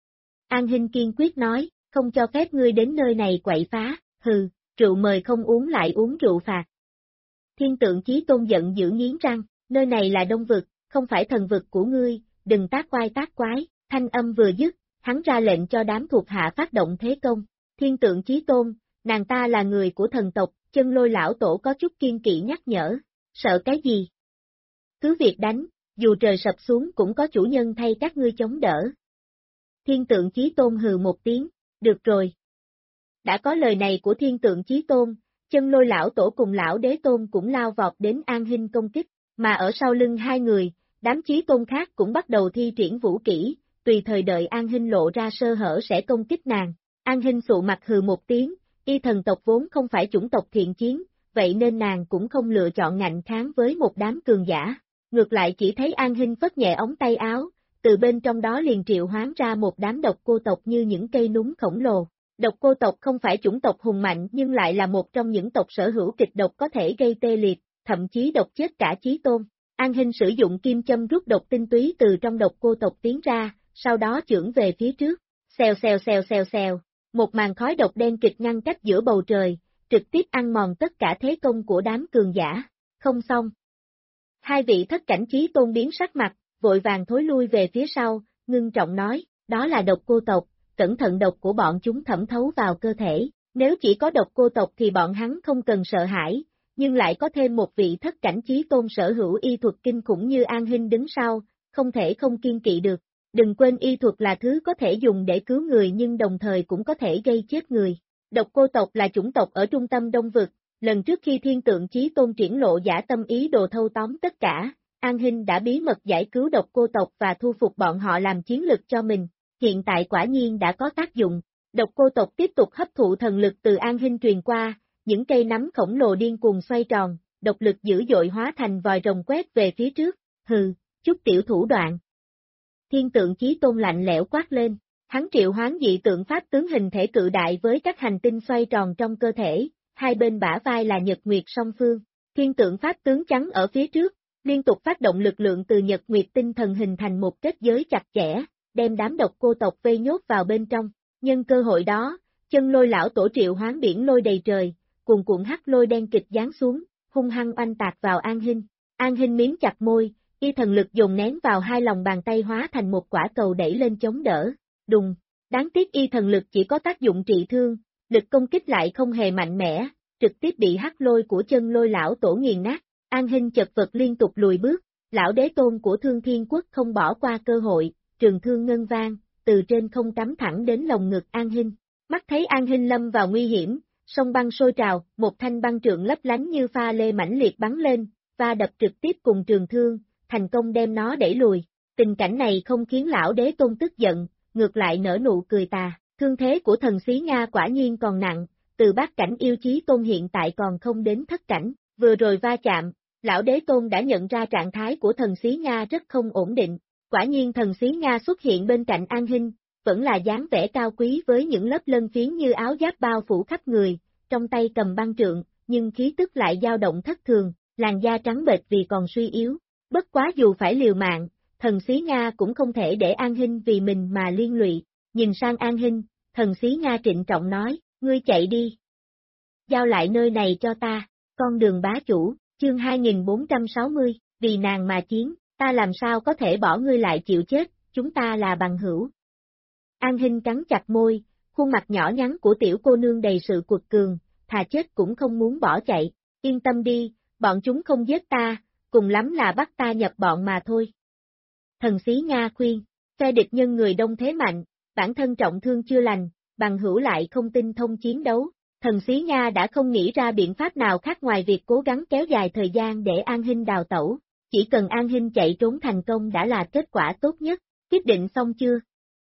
An Hinh kiên quyết nói, không cho phép ngươi đến nơi này quậy phá, hừ, rượu mời không uống lại uống rượu phạt. Thiên Tượng Chí Tôn giận dữ nghiến răng, nơi này là Đông Vực, không phải thần vực của ngươi, đừng tác oai tác quái, thanh âm vừa dứt, hắn ra lệnh cho đám thuộc hạ phát động thế công. Thiên Tượng Chí Tôn, nàng ta là người của thần tộc, Chân Lôi lão tổ có chút kiên kỵ nhắc nhở, sợ cái gì? Cứ việc đánh, dù trời sập xuống cũng có chủ nhân thay các ngươi chống đỡ. Thiên Tượng Chí Tôn hừ một tiếng, được rồi. Đã có lời này của Thiên Tượng Chí Tôn, Chân Lôi lão tổ cùng lão đế tôn cũng lao vọt đến An Hinh công kích, mà ở sau lưng hai người, đám Chí Tôn khác cũng bắt đầu thi triển vũ kỹ, tùy thời đợi An Hinh lộ ra sơ hở sẽ công kích nàng. An Hinh sụ mặt hừ một tiếng, y thần tộc vốn không phải chủng tộc thiện chiến, vậy nên nàng cũng không lựa chọn ngạnh kháng với một đám cường giả. Ngược lại chỉ thấy An Hinh phất nhẹ ống tay áo, từ bên trong đó liền triệu hoán ra một đám độc cô tộc như những cây núm khổng lồ. Độc cô tộc không phải chủng tộc hùng mạnh nhưng lại là một trong những tộc sở hữu kịch độc có thể gây tê liệt, thậm chí độc chết cả Chí Tôn. An Hinh sử dụng kim châm rút độc tinh túy từ trong độc cô tộc tiến ra, sau đó chưởng về phía trước. Xèo xèo xèo xèo xèo, một màn khói độc đen kịch ngăn cách giữa bầu trời, trực tiếp ăn mòn tất cả thế công của đám cường giả. Không xong. Hai vị thất cảnh Chí Tôn biến sắc mặt, vội vàng thối lui về phía sau, ngưng trọng nói, đó là độc cô tộc, cẩn thận độc của bọn chúng thẩm thấu vào cơ thể, nếu chỉ có độc cô tộc thì bọn hắn không cần sợ hãi, nhưng lại có thêm một vị thất cảnh chí tôn sở hữu y thuật kinh khủng như An Hinh đứng sau, không thể không kiên kỵ được. Đừng quên y thuật là thứ có thể dùng để cứu người nhưng đồng thời cũng có thể gây chết người. Độc Cô tộc là chủng tộc ở trung tâm Đông Vực, lần trước khi Thiên Tượng Chí Tôn triển lộ dã tâm ý đồ thâu tóm tất cả, An Hinh đã bí mật giải cứu Độc Cô tộc và thu phục bọn họ làm chiến lực cho mình, hiện tại quả nhiên đã có tác dụng. Độc Cô tộc tiếp tục hấp thụ thần lực từ An Hinh truyền qua, những cây nắm khổng lồ điên cuồng xoay tròn, độc lực dữ dội hóa thành vòi rồng quét về phía trước, hừ, chút tiểu thủ đoạn. Thiên Tượng Chí Tôn lạnh lẽo quát lên, hắn triệu hoán dị tượng pháp tướng hình thể cự đại với các hành tinh xoay tròn trong cơ thể, hai bên bả vai là nhật nguyệt song phương, thiên tượng pháp tướng trắng ở phía trước, liên tục phát động lực lượng từ nhật nguyệt tinh thần hình thành một kết giới chặt chẽ, đem đám Độc Cô tộc vây nhốt vào bên trong. Nhân cơ hội đó, Chân Lôi lão tổ triệu hoán biển lôi đầy trời, cuồn cuộn hắc lôi đen kịch giáng xuống, hung hăng oanh tạc vào An Hinh. An Hinh miếm chặt môi, y thần lực dồn nén vào hai lòng bàn tay hóa thành một quả cầu đẩy lên chống đỡ. Đùng, đáng tiếc y thần lực chỉ có tác dụng trị thương, lực công kích lại không hề mạnh mẽ, trực tiếp bị hắc lôi của Chân Lôi lão tổ nghiền nát. An Hinh chật vật liên tục lùi bước, lão đế tôn của Thương Thiên Quốc không bỏ qua cơ hội, trường thương ngân vang, từ trên không cắm thẳng đến lồng ngực An Hinh. Mắt thấy An Hinh lâm vào nguy hiểm, sông băng sôi trào, một thanh băng trượng lấp lánh như pha lê mãnh liệt bắn lên, va đập trực tiếp cùng trường thương, thành công đem nó đẩy lùi. Tình cảnh này không khiến lão đế tôn tức giận, ngược lại nở nụ cười tà, thương thế của thần Xí Nga quả nhiên còn nặng, từ bát cảnh yêu chí tôn hiện tại còn không đến thất cảnh, vừa rồi va chạm, lão đế tôn đã nhận ra trạng thái của thần Xí Nga rất không ổn định, quả nhiên thần Xí Nga xuất hiện bên cạnh An Hinh, vẫn là dáng vẻ cao quý với những lớp lân phiến như áo giáp bao phủ khắp người, trong tay cầm băng trượng, nhưng khí tức lại dao động thất thường, làn da trắng bệch vì còn suy yếu, bất quá dù phải liều mạng, thần Xí Nga cũng không thể để An Hinh vì mình mà liên lụy, nhìn sang An Hinh, thần Xí Nga trịnh trọng nói, ngươi chạy đi. Giao lại nơi này cho ta, con đường bá chủ, chương 2460, vì nàng mà chiến, ta làm sao có thể bỏ ngươi lại chịu chết, chúng ta là bằng hữu. An Hinh cắn chặt môi, khuôn mặt nhỏ nhắn của tiểu cô nương đầy sự cuột cường, thà chết cũng không muốn bỏ chạy, yên tâm đi, bọn chúng không giết ta, cùng lắm là bắt ta nhập bọn mà thôi. Thần Xí Nga khuyên, phe địch nhân người đông thế mạnh, bản thân trọng thương chưa lành, bằng hữu lại không tinh thông chiến đấu. Thần Xí Nga đã không nghĩ ra biện pháp nào khác ngoài việc cố gắng kéo dài thời gian để An Hinh đào tẩu, chỉ cần An Hinh chạy trốn thành công đã là kết quả tốt nhất, quyết định xong chưa?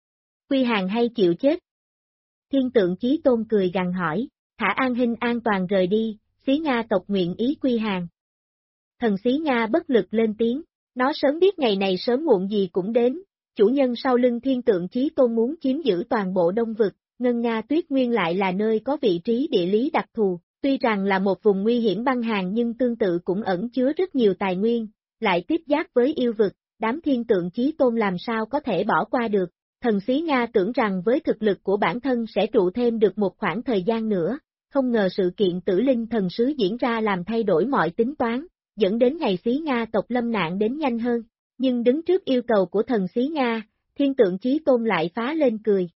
Quy hàng hay chịu chết? Thiên Tượng Chí Tôn cười gằn hỏi, thả An Hinh an toàn rời đi, Xí Nga tộc nguyện ý quy hàng. Thần Xí Nga bất lực lên tiếng, nó sớm biết ngày này sớm muộn gì cũng đến, chủ nhân sau lưng Thiên Tượng Chí Tôn muốn chiếm giữ toàn bộ Đông Vực, Ngân Nga Tuyết Nguyên lại là nơi có vị trí địa lý đặc thù, tuy rằng là một vùng nguy hiểm băng hàn nhưng tương tự cũng ẩn chứa rất nhiều tài nguyên, lại tiếp giáp với yêu vực, đám Thiên Tượng Chí Tôn làm sao có thể bỏ qua được. Thần Xí Nga tưởng rằng với thực lực của bản thân sẽ trụ thêm được một khoảng thời gian nữa, không ngờ sự kiện Tử Linh thần sứ diễn ra làm thay đổi mọi tính toán, dẫn đến ngày Xí Nga tộc lâm nạn đến nhanh hơn. Nhưng đứng trước yêu cầu của thần Xí Nga, Thiên Tượng Chí Tôn lại phá lên cười,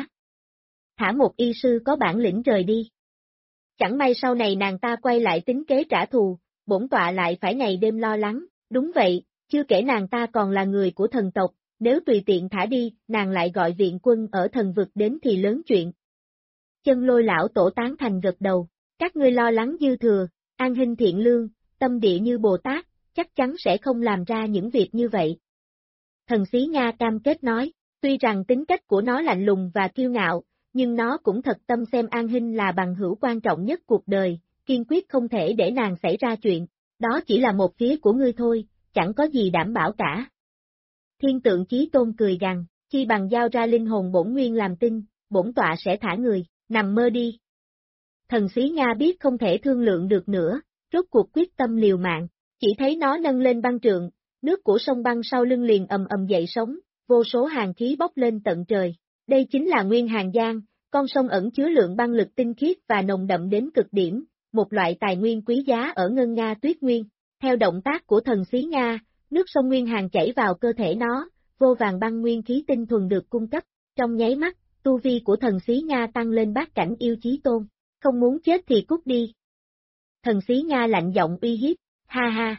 thả một y sư có bản lĩnh rời đi. Chẳng may sau này nàng ta quay lại tính kế trả thù, bổn tọa lại phải ngày đêm lo lắng, đúng vậy, chưa kể nàng ta còn là người của thần tộc, nếu tùy tiện thả đi, nàng lại gọi viện quân ở thần vực đến thì lớn chuyện. Chân Lôi lão tổ tán thành gật đầu, các ngươi lo lắng dư thừa, An Hinh thiện lương, tâm địa như Bồ Tát, chắc chắn sẽ không làm ra những việc như vậy. Thần Xí Nga cam kết nói, tuy rằng tính cách của nó lạnh lùng và kiêu ngạo, nhưng nó cũng thật tâm xem An Hinh là bằng hữu quan trọng nhất cuộc đời, kiên quyết không thể để nàng xảy ra chuyện, đó chỉ là một phía của ngươi thôi, chẳng có gì đảm bảo cả. Thiên Tượng Chí Tôn cười gằn, chi bằng giao ra linh hồn bổn nguyên làm tin, bổn tọa sẽ thả người, nằm mơ đi. Thần Xí Nga biết không thể thương lượng được nữa, rốt cuộc quyết tâm liều mạng, chỉ thấy nó nâng lên băng trượng, nước của sông băng sau lưng liền ầm ầm dậy sóng, vô số hàn khí bốc lên tận trời. Đây chính là Nguyên Hàn Giang, con sông ẩn chứa lượng băng lực tinh khiết và nồng đậm đến cực điểm, một loại tài nguyên quý giá ở Ngân Nga Tuyết Nguyên. Theo động tác của thần Xí Nga, nước sông Nguyên Hàn chảy vào cơ thể nó, vô vàng băng nguyên khí tinh thuần được cung cấp, trong nháy mắt, tu vi của thần Xí Nga tăng lên bát cảnh yêu chí tôn, không muốn chết thì cút đi. Thần Xí Nga lạnh giọng uy hiếp, ha ha.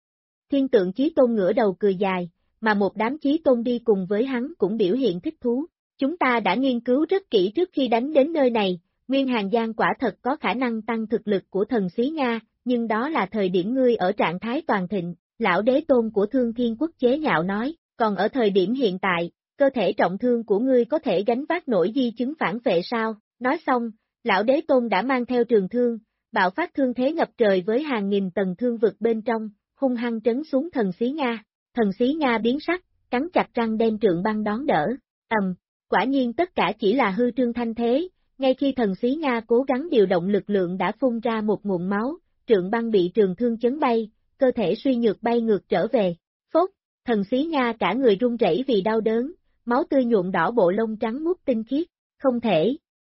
Thiên Tượng Chí Tôn ngửa đầu cười dài, mà một đám Chí Tôn đi cùng với hắn cũng biểu hiện thích thú. Chúng ta đã nghiên cứu rất kỹ trước khi đánh đến nơi này, Nguyên Hàng Giang quả thật có khả năng tăng thực lực của thần Xí Nga, nhưng đó là thời điểm ngươi ở trạng thái toàn thịnh, lão đế tôn của Thương Thiên Quốc chế nhạo nói, còn ở thời điểm hiện tại, cơ thể trọng thương của ngươi có thể gánh vác nổi di chứng phản vệ sao? Nói xong, lão đế tôn đã mang theo trường thương, bạo phát thương thế ngập trời với hàng nghìn tầng thương vực bên trong, hung hăng trấn xuống thần Xí Nga. Thần Xí Nga biến sắc, cắn chặt răng đem trượng băng đón đỡ. Quả nhiên tất cả chỉ là hư trương thanh thế, ngay khi thần Xí Nga cố gắng điều động lực lượng đã phun ra một nguồn máu, trượng băng bị trường thương chấn bay, cơ thể suy nhược bay ngược trở về. Phốt, thần Xí Nga cả người run rẩy vì đau đớn, máu tươi nhuộm đỏ bộ lông trắng muốt tinh khiết, không thể.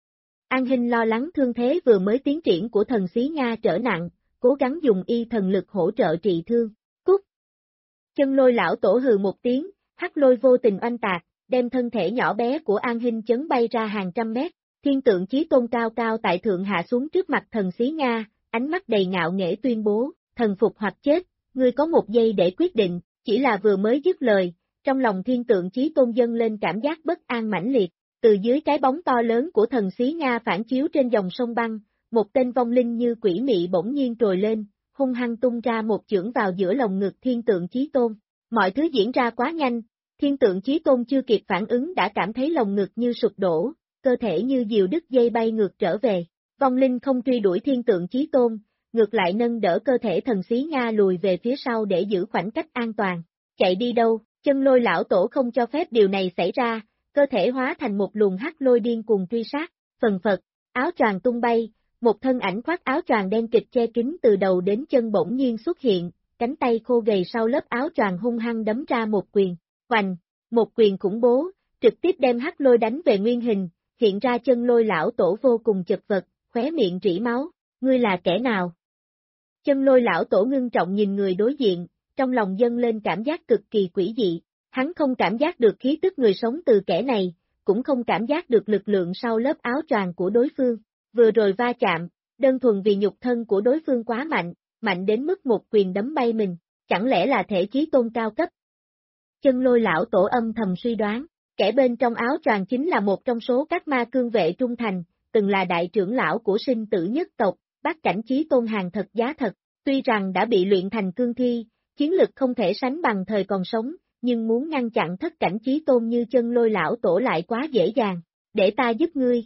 An Hinh lo lắng thương thế vừa mới tiến triển của thần Xí Nga trở nặng, cố gắng dùng y thần lực hỗ trợ trị thương. Cút! Chân Lôi lão tổ hừ một tiếng, hắc lôi vô tình oanh tạc, đem thân thể nhỏ bé của An Hinh chấn bay ra hàng trăm mét. Thiên Tượng Chí Tôn cao cao tại thượng hạ xuống trước mặt thần Xí Nga, ánh mắt đầy ngạo nghễ tuyên bố, thần phục hoặc chết, ngươi có một giây để quyết định, chỉ là vừa mới dứt lời, trong lòng Thiên Tượng Chí Tôn dâng lên cảm giác bất an mãnh liệt, từ dưới cái bóng to lớn của thần Xí Nga phản chiếu trên dòng sông băng, một tên vong linh như quỷ mị bỗng nhiên trồi lên, hung hăng tung ra một chưởng vào giữa lồng ngực Thiên Tượng Chí Tôn. Mọi thứ diễn ra quá nhanh, Thiên Tượng Chí Tôn chưa kịp phản ứng đã cảm thấy lồng ngực như sụp đổ, cơ thể như diều đứt dây bay ngược trở về. Vong linh không truy đuổi Thiên Tượng Chí Tôn, ngược lại nâng đỡ cơ thể thần Xí Nga lùi về phía sau để giữ khoảng cách an toàn. Chạy đi đâu? Chân Lôi lão tổ không cho phép điều này xảy ra, cơ thể hóa thành một luồng hắc lôi điên cuồng truy sát. Phần phật, áo choàng tung bay, một thân ảnh khoác áo choàng đen kịch che kín từ đầu đến chân bỗng nhiên xuất hiện, cánh tay khô gầy sau lớp áo choàng hung hăng đấm ra một quyền. Hoành, một quyền khủng bố, trực tiếp đem hắc lôi đánh về nguyên hình, hiện ra Chân Lôi lão tổ vô cùng chật vật, khóe miệng rỉ máu, ngươi là kẻ nào? Chân Lôi lão tổ ngưng trọng nhìn người đối diện, trong lòng dâng lên cảm giác cực kỳ quỷ dị, hắn không cảm giác được khí tức người sống từ kẻ này, cũng không cảm giác được lực lượng sau lớp áo choàng của đối phương, vừa rồi va chạm, đơn thuần vì nhục thân của đối phương quá mạnh, mạnh đến mức một quyền đấm bay mình, chẳng lẽ là thể chí tôn cao cấp? Chân Lôi lão tổ âm thầm suy đoán, kẻ bên trong áo choàng chính là một trong số các ma cương vệ trung thành, từng là đại trưởng lão của sinh tử nhất tộc, bát cảnh chí tôn hàng thật giá thật, tuy rằng đã bị luyện thành cương thi, chiến lực không thể sánh bằng thời còn sống, nhưng muốn ngăn chặn thất cảnh chí tôn như Chân Lôi lão tổ lại quá dễ dàng, để ta giúp ngươi.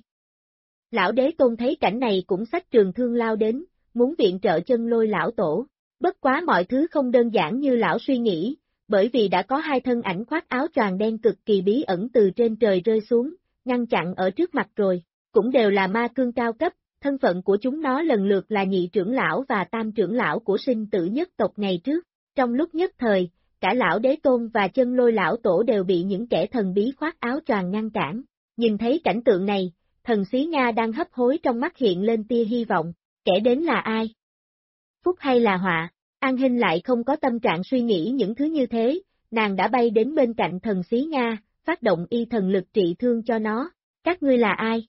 Lão đế tôn thấy cảnh này cũng xách trường thương lao đến, muốn viện trợ Chân Lôi lão tổ, bất quá mọi thứ không đơn giản như lão suy nghĩ, bởi vì đã có hai thân ảnh khoác áo choàng đen cực kỳ bí ẩn từ trên trời rơi xuống, ngăn chặn ở trước mặt rồi, cũng đều là ma cương cao cấp, thân phận của chúng nó lần lượt là nhị trưởng lão và tam trưởng lão của sinh tử nhất tộc ngày trước, trong lúc nhất thời, cả lão đế tôn và Chân Lôi lão tổ đều bị những kẻ thần bí khoác áo choàng ngăn cản, nhìn thấy cảnh tượng này, thần Xí Nga đang hấp hối trong mắt hiện lên tia hy vọng, kẻ đến là ai? Phúc hay là họa? An Hinh lại không có tâm trạng suy nghĩ những thứ như thế, nàng đã bay đến bên cạnh thần Xí Nga, phát động y thần lực trị thương cho nó, các ngươi là ai?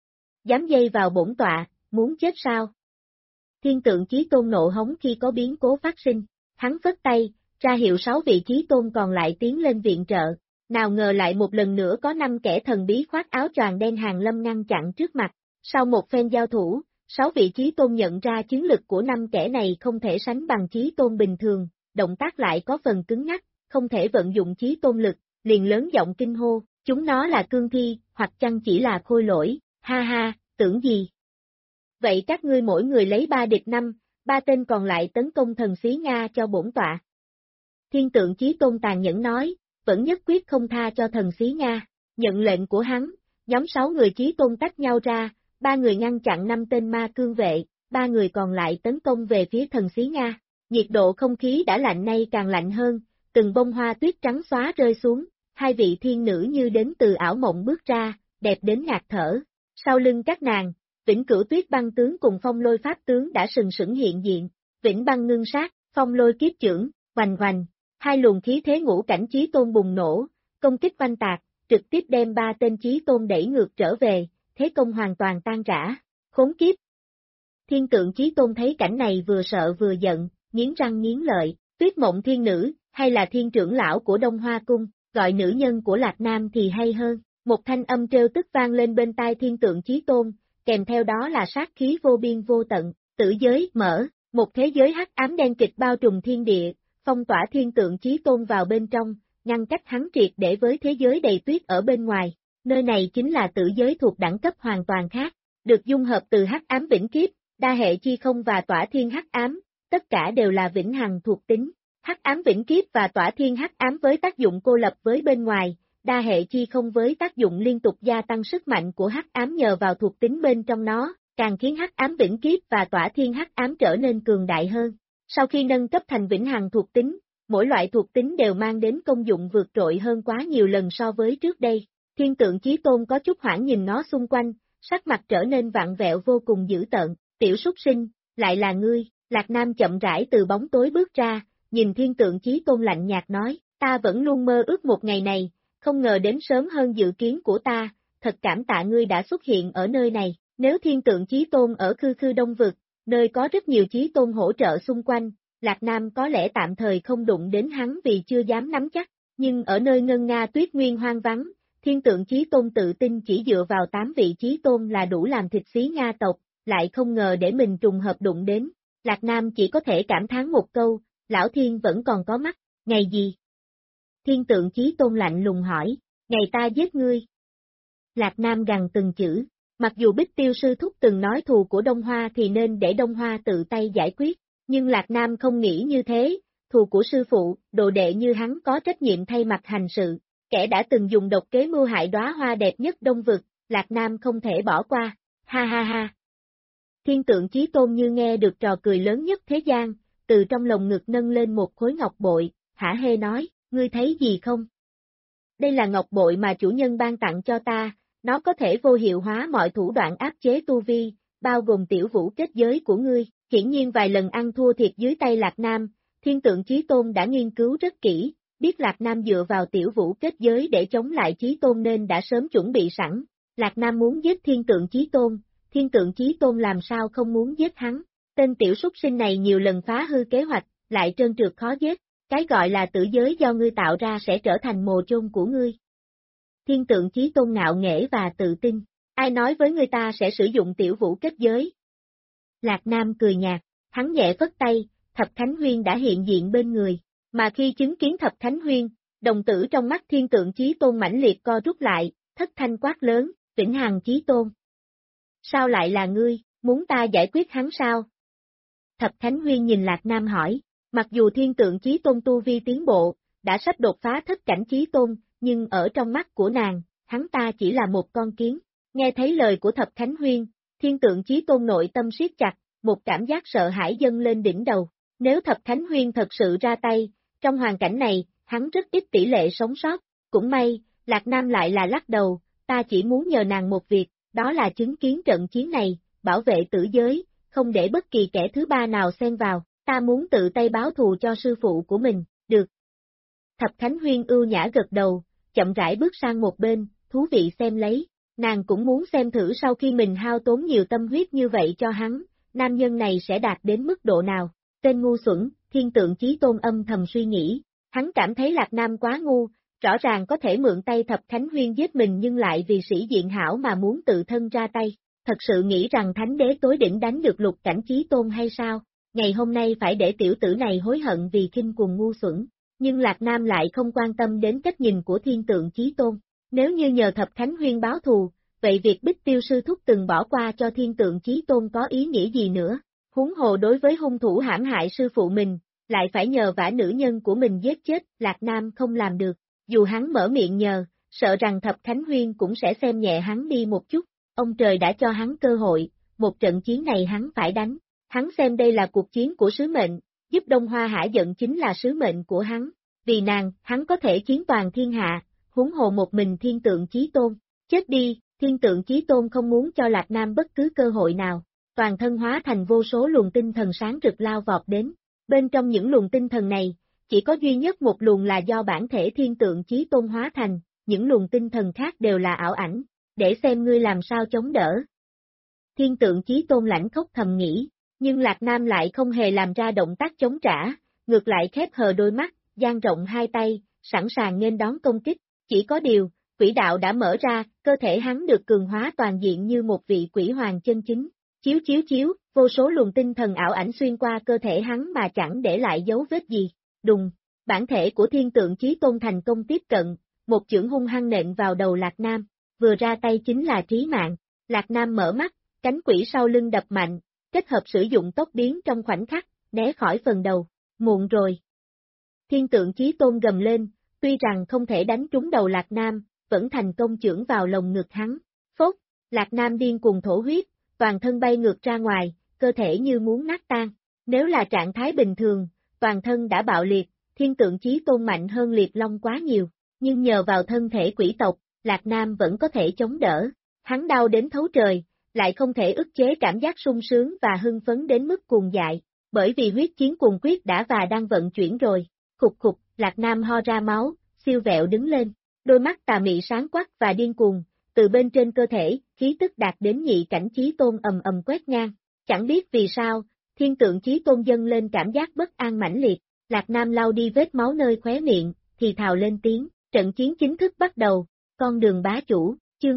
Dám dây vào bổn tọa, muốn chết sao? Thiên Tượng Chí Tôn nộ hống khi có biến cố phát sinh, hắn phất tay, ra hiệu 6 vị Chí Tôn còn lại tiến lên viện trợ, nào ngờ lại một lần nữa có 5 kẻ thần bí khoác áo choàng đen hàng lâm ngăn chặn trước mặt, sau một phen giao thủ, 6 vị Chí Tôn nhận ra chiến lực của 5 kẻ này không thể sánh bằng Chí Tôn bình thường, động tác lại có phần cứng nhắc, không thể vận dụng Chí Tôn lực, liền lớn giọng kinh hô, chúng nó là cương thi, hoặc chăng chỉ là khôi lỗi, ha ha, tưởng gì? Vậy các ngươi mỗi người lấy 3 địch 5, 3 tên còn lại tấn công thần Xí Nga cho bổn tọa. Thiên Tượng Chí Tôn tàn nhẫn nói, vẫn nhất quyết không tha cho thần Xí Nga, nhận lệnh của hắn, nhóm 6 người Chí Tôn tách nhau ra, 3 người ngăn chặn 5 tên ma cương vệ, 3 người còn lại tấn công về phía thần Xí Nga, nhiệt độ không khí đã lạnh nay càng lạnh hơn, từng bông hoa tuyết trắng xóa rơi xuống, 2 vị thiên nữ như đến từ ảo mộng bước ra, đẹp đến ngạt thở, sau lưng các nàng, Vĩnh Cửu Tuyết Băng tướng cùng Phong Lôi Pháp tướng đã sừng sững hiện diện, Vĩnh Băng ngưng sát, Phong Lôi kiếp chưởng, hoành hoành, hai luồng khí thế ngũ cảnh Chí Tôn bùng nổ, công kích oanh tạc, trực tiếp đem 3 tên Chí Tôn đẩy ngược trở về, thế công hoàn toàn tan rã, khốn kiếp. Thiên tượng Chí Tôn thấy cảnh này vừa sợ vừa giận, nghiến răng nghiến lợi, Tuyết Mộng Thiên Nữ, hay là thiên trưởng lão của Đông Hoa Cung, gọi nữ nhân của Lạc Nam thì hay hơn. Một thanh âm trêu tức vang lên bên tai thiên tượng Chí Tôn, kèm theo đó là sát khí vô biên vô tận, tử giới, mở, một thế giới hắc ám đen kịch bao trùm thiên địa, phong tỏa thiên tượng Chí Tôn vào bên trong, ngăn cách hắn triệt để với thế giới đầy tuyết ở bên ngoài. Nơi này chính là tử giới thuộc đẳng cấp hoàn toàn khác, được dung hợp từ hắc ám vĩnh kiếp, đa hệ chi không và tỏa thiên hắc ám, tất cả đều là vĩnh hằng thuộc tính. Hắc ám vĩnh kiếp và tỏa thiên hắc ám với tác dụng cô lập với bên ngoài, đa hệ chi không với tác dụng liên tục gia tăng sức mạnh của hắc ám nhờ vào thuộc tính bên trong nó, càng khiến hắc ám vĩnh kiếp và tỏa thiên hắc ám trở nên cường đại hơn. Sau khi nâng cấp thành vĩnh hằng thuộc tính, mỗi loại thuộc tính đều mang đến công dụng vượt trội hơn quá nhiều lần so với trước đây. Thiên tượng Chí Tôn có chút hoảng nhìn nó xung quanh, sắc mặt trở nên vặn vẹo vô cùng dữ tợn, tiểu súc sinh, lại là ngươi, Lạc Nam chậm rãi từ bóng tối bước ra, nhìn thiên tượng Chí Tôn lạnh nhạt nói, ta vẫn luôn mơ ước một ngày này, không ngờ đến sớm hơn dự kiến của ta, thật cảm tạ ngươi đã xuất hiện ở nơi này, nếu thiên tượng Chí Tôn ở khư khư đông vực, nơi có rất nhiều Chí Tôn hỗ trợ xung quanh, Lạc Nam có lẽ tạm thời không đụng đến hắn vì chưa dám nắm chắc, nhưng ở nơi ngân nga tuyết nguyên hoang vắng, thiên tượng Chí Tôn tự tin chỉ dựa vào 8 vị Chí Tôn là đủ làm thịt xí Nga tộc, lại không ngờ để mình trùng hợp đụng đến. Lạc Nam chỉ có thể cảm thán một câu, lão thiên vẫn còn có mắt, ngày gì? Thiên tượng Chí Tôn lạnh lùng hỏi, ngày ta giết ngươi. Lạc Nam gằn từng chữ, mặc dù Bích Tiêu Sư Thúc từng nói thù của Đông Hoa thì nên để Đông Hoa tự tay giải quyết, nhưng Lạc Nam không nghĩ như thế, thù của sư phụ, đồ đệ như hắn có trách nhiệm thay mặt hành sự, kẻ đã từng dùng độc kế mưu hại đóa hoa đẹp nhất Đông Vực, Lạc Nam không thể bỏ qua, ha ha ha. Thiên tượng Chí Tôn như nghe được trò cười lớn nhất thế gian, từ trong lồng ngực nâng lên một khối ngọc bội, hả hê nói, ngươi thấy gì không? Đây là ngọc bội mà chủ nhân ban tặng cho ta, nó có thể vô hiệu hóa mọi thủ đoạn áp chế tu vi, bao gồm tiểu vũ kết giới của ngươi, hiển nhiên vài lần ăn thua thiệt dưới tay Lạc Nam, thiên tượng Chí Tôn đã nghiên cứu rất kỹ, biết Lạc Nam dựa vào tiểu vũ kết giới để chống lại Chí Tôn nên đã sớm chuẩn bị sẵn, Lạc Nam muốn giết thiên tượng Chí Tôn làm sao không muốn giết hắn, tên tiểu súc sinh này nhiều lần phá hư kế hoạch, lại trơn trượt khó giết, cái gọi là tử giới do ngươi tạo ra sẽ trở thành mồ chôn của ngươi. Thiên tượng Chí Tôn ngạo nghễ và tự tin, ai nói với người ta sẽ sử dụng tiểu vũ kết giới? Lạc Nam cười nhạt, hắn nhẹ phất tay, Thập Thánh Huyên đã hiện diện bên người, mà khi chứng kiến Thập Thánh Huyên, đồng tử trong mắt thiên tượng Chí Tôn mãnh liệt co rút lại, thất thanh quát lớn, Vĩnh Hằng Chí Tôn. Sao lại là ngươi, muốn ta giải quyết hắn sao? Thập Thánh Huyên nhìn Lạc Nam hỏi, mặc dù thiên tượng Chí Tôn tu vi tiến bộ, đã sắp đột phá thất cảnh Chí Tôn, nhưng ở trong mắt của nàng, hắn ta chỉ là một con kiến. Nghe thấy lời của Thập Thánh Huyên, thiên tượng Chí Tôn nội tâm siết chặt, một cảm giác sợ hãi dâng lên đỉnh đầu. Nếu Thập Thánh Huyên thật sự ra tay, trong hoàn cảnh này, hắn rất ít tỷ lệ sống sót. Cũng may, Lạc Nam lại là lắc đầu, ta chỉ muốn nhờ nàng một việc, đó là chứng kiến trận chiến này, bảo vệ tử giới, không để bất kỳ kẻ thứ ba nào xen vào, ta muốn tự tay báo thù cho sư phụ của mình, được. Thập Thánh Huyên ưu nhã gật đầu, chậm rãi bước sang một bên, thú vị xem lấy, nàng cũng muốn xem thử sau khi mình hao tốn nhiều tâm huyết như vậy cho hắn, nam nhân này sẽ đạt đến mức độ nào. Tên ngu xuẩn, thiên tượng Chí Tôn âm thầm suy nghĩ, hắn cảm thấy Lạc Nam quá ngu, rõ ràng có thể mượn tay Thập Thánh Huyên giết mình nhưng lại vì sĩ diện hảo mà muốn tự thân ra tay, thật sự nghĩ rằng Thánh Đế tối đỉnh đánh được lục cảnh Chí Tôn hay sao, ngày hôm nay phải để tiểu tử này hối hận vì khinh cuồng ngu xuẩn, nhưng Lạc Nam lại không quan tâm đến cách nhìn của thiên tượng Chí Tôn, nếu như nhờ Thập Thánh Huyên báo thù, vậy việc Bích Tiêu Sư Thúc từng bỏ qua cho thiên tượng Chí Tôn có ý nghĩa gì nữa? Huống hồ đối với hung thủ hãm hại sư phụ mình, lại phải nhờ vả nữ nhân của mình giết chết, Lạc Nam không làm được, dù hắn mở miệng nhờ, sợ rằng Thập Thánh Huyên cũng sẽ xem nhẹ hắn đi một chút, ông trời đã cho hắn cơ hội, một trận chiến này hắn phải đánh, hắn xem đây là cuộc chiến của sứ mệnh, giúp Đông Hoa hả giận chính là sứ mệnh của hắn, vì nàng, hắn có thể chiến toàn thiên hạ, huống hồ một mình thiên tượng Chí Tôn, chết đi, thiên tượng Chí Tôn không muốn cho Lạc Nam bất cứ cơ hội nào. Toàn thân hóa thành vô số luồng tinh thần sáng rực lao vọt đến, bên trong những luồng tinh thần này, chỉ có duy nhất một luồng là do bản thể thiên tượng Chí Tôn hóa thành, những luồng tinh thần khác đều là ảo ảnh, để xem ngươi làm sao chống đỡ. Thiên tượng chí tôn lãnh khốc thầm nghĩ, nhưng Lạc Nam lại không hề làm ra động tác chống trả, ngược lại khép hờ đôi mắt, dang rộng hai tay, sẵn sàng nghênh đón công kích, chỉ có điều, quỷ đạo đã mở ra, cơ thể hắn được cường hóa toàn diện như một vị quỷ hoàng chân chính, chiếu chiếu chiếu, vô số luồng tinh thần ảo ảnh xuyên qua cơ thể hắn mà chẳng để lại dấu vết gì, đùng, bản thể của thiên tượng chí tôn thành công tiếp cận, một chưởng hung hăng nện vào đầu Lạc Nam, vừa ra tay chính là trí mạng, Lạc Nam mở mắt, cánh quỷ sau lưng đập mạnh, kết hợp sử dụng tốc biến trong khoảnh khắc, né khỏi phần đầu, muộn rồi. Thiên tượng chí tôn gầm lên, tuy rằng không thể đánh trúng đầu Lạc Nam, vẫn thành công chưởng vào lồng ngực hắn, phốt, Lạc Nam điên cuồng thổ huyết, toàn thân bay ngược ra ngoài, cơ thể như muốn nát tan, nếu là trạng thái bình thường, toàn thân đã bạo liệt, thiên tượng chí tôn mạnh hơn liệt long quá nhiều, nhưng nhờ vào thân thể quỷ tộc, Lạc Nam vẫn có thể chống đỡ, hắn đau đến thấu trời, lại không thể ức chế cảm giác sung sướng và hưng phấn đến mức cuồng dại, bởi vì huyết chiến cuồng quyết đã và đang vận chuyển rồi, khục khục, Lạc Nam ho ra máu, siêu vẹo đứng lên, đôi mắt tà mị sáng quắc và điên cuồng, từ bên trên cơ thể, khí tức đạt đến nhị cảnh chí tôn ầm ầm quét ngang, chẳng biết vì sao, thiên tượng chí tôn dâng lên cảm giác bất an mãnh liệt, Lạc Nam lau đi vết máu nơi khóe miệng, thì thào lên tiếng, trận chiến chính thức bắt đầu, con đường bá chủ, chương